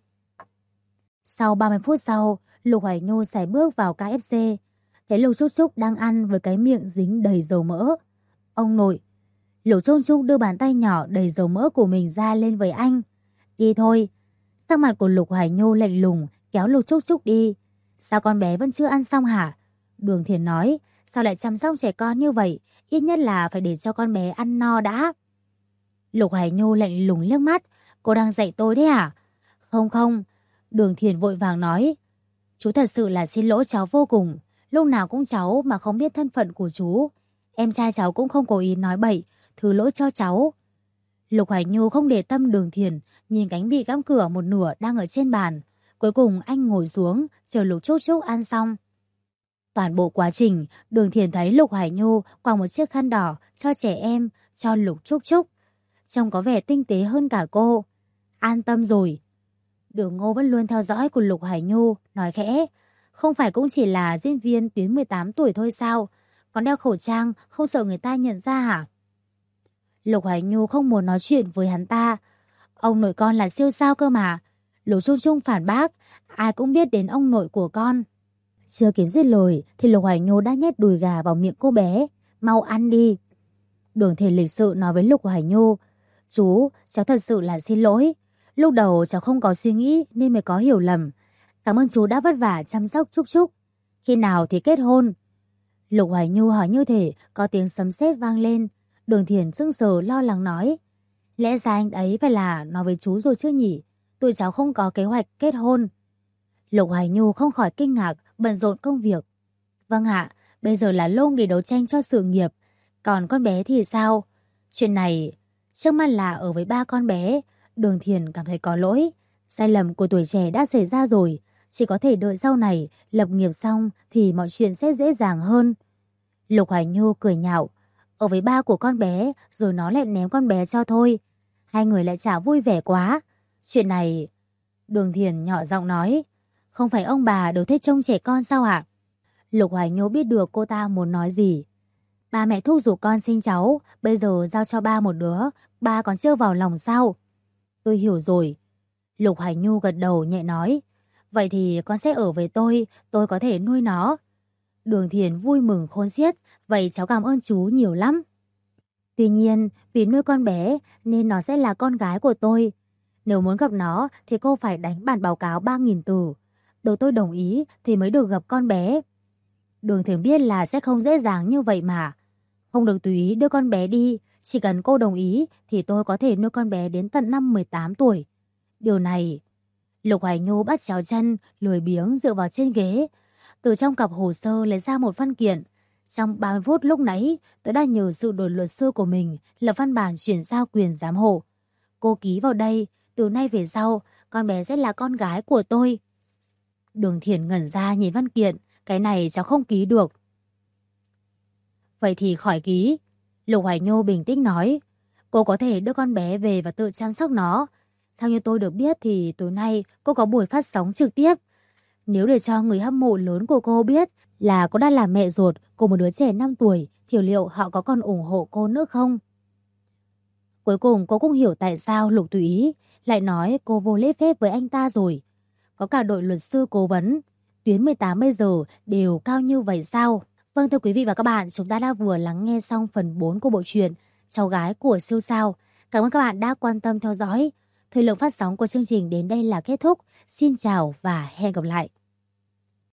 Sau 30 phút sau, Lục Hoài Nhu sải bước vào KFC. Thấy Lục Trúc Trúc đang ăn với cái miệng dính đầy dầu mỡ. Ông nội. Lục Trúc Trúc đưa bàn tay nhỏ đầy dầu mỡ của mình ra lên với anh. Đi thôi. Sắc mặt của Lục Hoài Nhu lạnh lùng kéo Lục Trúc Trúc đi. Sao con bé vẫn chưa ăn xong hả? Đường Thiền nói. Sao lại chăm sóc trẻ con như vậy? Ít nhất là phải để cho con bé ăn no đã. Lục Hoài Nhu lạnh lùng liếc mắt. Cô đang dạy tôi đấy hả? Không không. Đường Thiền vội vàng nói. Chú thật sự là xin lỗi cháu vô cùng. Lúc nào cũng cháu mà không biết thân phận của chú. Em trai cháu cũng không cố ý nói bậy. Thứ lỗi cho cháu. Lục Hoài Nhu không để tâm Đường Thiền, nhìn cánh bị găm cửa một nửa đang ở trên bàn. Cuối cùng anh ngồi xuống, chờ Lục Trúc Trúc ăn xong. Toàn bộ quá trình, Đường Thiền thấy Lục Hoài Nhu quàng một chiếc khăn đỏ cho trẻ em, cho Lục Trúc Trúc. Trông có vẻ tinh tế hơn cả cô. An tâm rồi. Đường Ngô vẫn luôn theo dõi của Lục Hoài Nhu, nói khẽ. Không phải cũng chỉ là diễn viên tuyến 18 tuổi thôi sao? Còn đeo khẩu trang, không sợ người ta nhận ra hả? Lục Hoài Nhu không muốn nói chuyện với hắn ta. Ông nội con là siêu sao cơ mà. Lục Trung Trung phản bác. Ai cũng biết đến ông nội của con. Chưa kịp dứt lời thì Lục Hoài Nhu đã nhét đùi gà vào miệng cô bé. Mau ăn đi. Đường Thiền lịch sự nói với Lục Hoài Nhu. Chú, cháu thật sự là xin lỗi. Lúc đầu cháu không có suy nghĩ nên mới có hiểu lầm. Cảm ơn chú đã vất vả chăm sóc Trúc Trúc. Khi nào thì kết hôn? Lục Hoài Nhu hỏi như thể có tiếng sấm sét vang lên. Đường Thiền sững sờ lo lắng nói. Lẽ ra anh ấy phải là nói với chú rồi chứ nhỉ? Tụi cháu không có kế hoạch kết hôn. Lục Hoài Nhu không khỏi kinh ngạc, bận rộn công việc. Vâng ạ, bây giờ là lúc để đấu tranh cho sự nghiệp. Còn con bé thì sao? Chuyện này, trước mắt là ở với ba con bé. Đường Thiền cảm thấy có lỗi. Sai lầm của tuổi trẻ đã xảy ra rồi. Chỉ có thể đợi sau này, lập nghiệp xong thì mọi chuyện sẽ dễ dàng hơn. Lục Hoài Nhu cười nhạo. Ở với ba của con bé, rồi nó lại ném con bé cho thôi. Hai người lại chả vui vẻ quá. Chuyện này... Đường Thiền nhỏ giọng nói. Không phải ông bà đều thích trông trẻ con sao ạ? Lục Hoài Nhu biết được cô ta muốn nói gì. Ba mẹ thúc giục con sinh cháu, bây giờ giao cho ba một đứa, ba còn chưa vào lòng sao? Tôi hiểu rồi. Lục Hoài Nhu gật đầu nhẹ nói. Vậy thì con sẽ ở với tôi có thể nuôi nó. Đường Thiền vui mừng khôn xiết, vậy cháu cảm ơn chú nhiều lắm. Tuy nhiên, vì nuôi con bé nên nó sẽ là con gái của tôi. Nếu muốn gặp nó thì cô phải đánh bản báo cáo 3.000 từ. Được tôi đồng ý thì mới được gặp con bé. Đường Thiền biết là sẽ không dễ dàng như vậy mà. Không được tùy ý đưa con bé đi, chỉ cần cô đồng ý thì tôi có thể nuôi con bé đến tận năm 18 tuổi. Điều này... Lục Hoài Nhu bắt chéo chân, lười biếng dựa vào trên ghế. Từ trong cặp hồ sơ lấy ra một văn kiện. Trong 30 phút lúc nãy, tôi đã nhờ sự đổi luật sư của mình lập văn bản chuyển giao quyền giám hộ. Cô ký vào đây, từ nay về sau, con bé sẽ là con gái của tôi. Đường Thiền ngẩn ra nhìn văn kiện, cái này cháu không ký được. Vậy thì khỏi ký. Lục Hoài Nhu bình tĩnh nói. Cô có thể đưa con bé về và tự chăm sóc nó. Theo như tôi được biết thì tối nay cô có buổi phát sóng trực tiếp. Nếu để cho người hâm mộ lớn của cô biết là cô đã là mẹ ruột của một đứa trẻ 5 tuổi thì liệu họ có còn ủng hộ cô nữa không? Cuối cùng cô cũng hiểu tại sao Lục Tùy Ý lại nói cô vô lễ phép với anh ta rồi. Có cả đội luật sư cố vấn. Tuyến 18 bây giờ đều cao như vậy sao? Vâng, thưa quý vị và các bạn, chúng ta đã vừa lắng nghe xong phần 4 của bộ truyện Cháu gái của siêu sao. Cảm ơn các bạn đã quan tâm theo dõi. Thời lượng phát sóng của chương trình đến đây là kết thúc. Xin chào và hẹn gặp lại.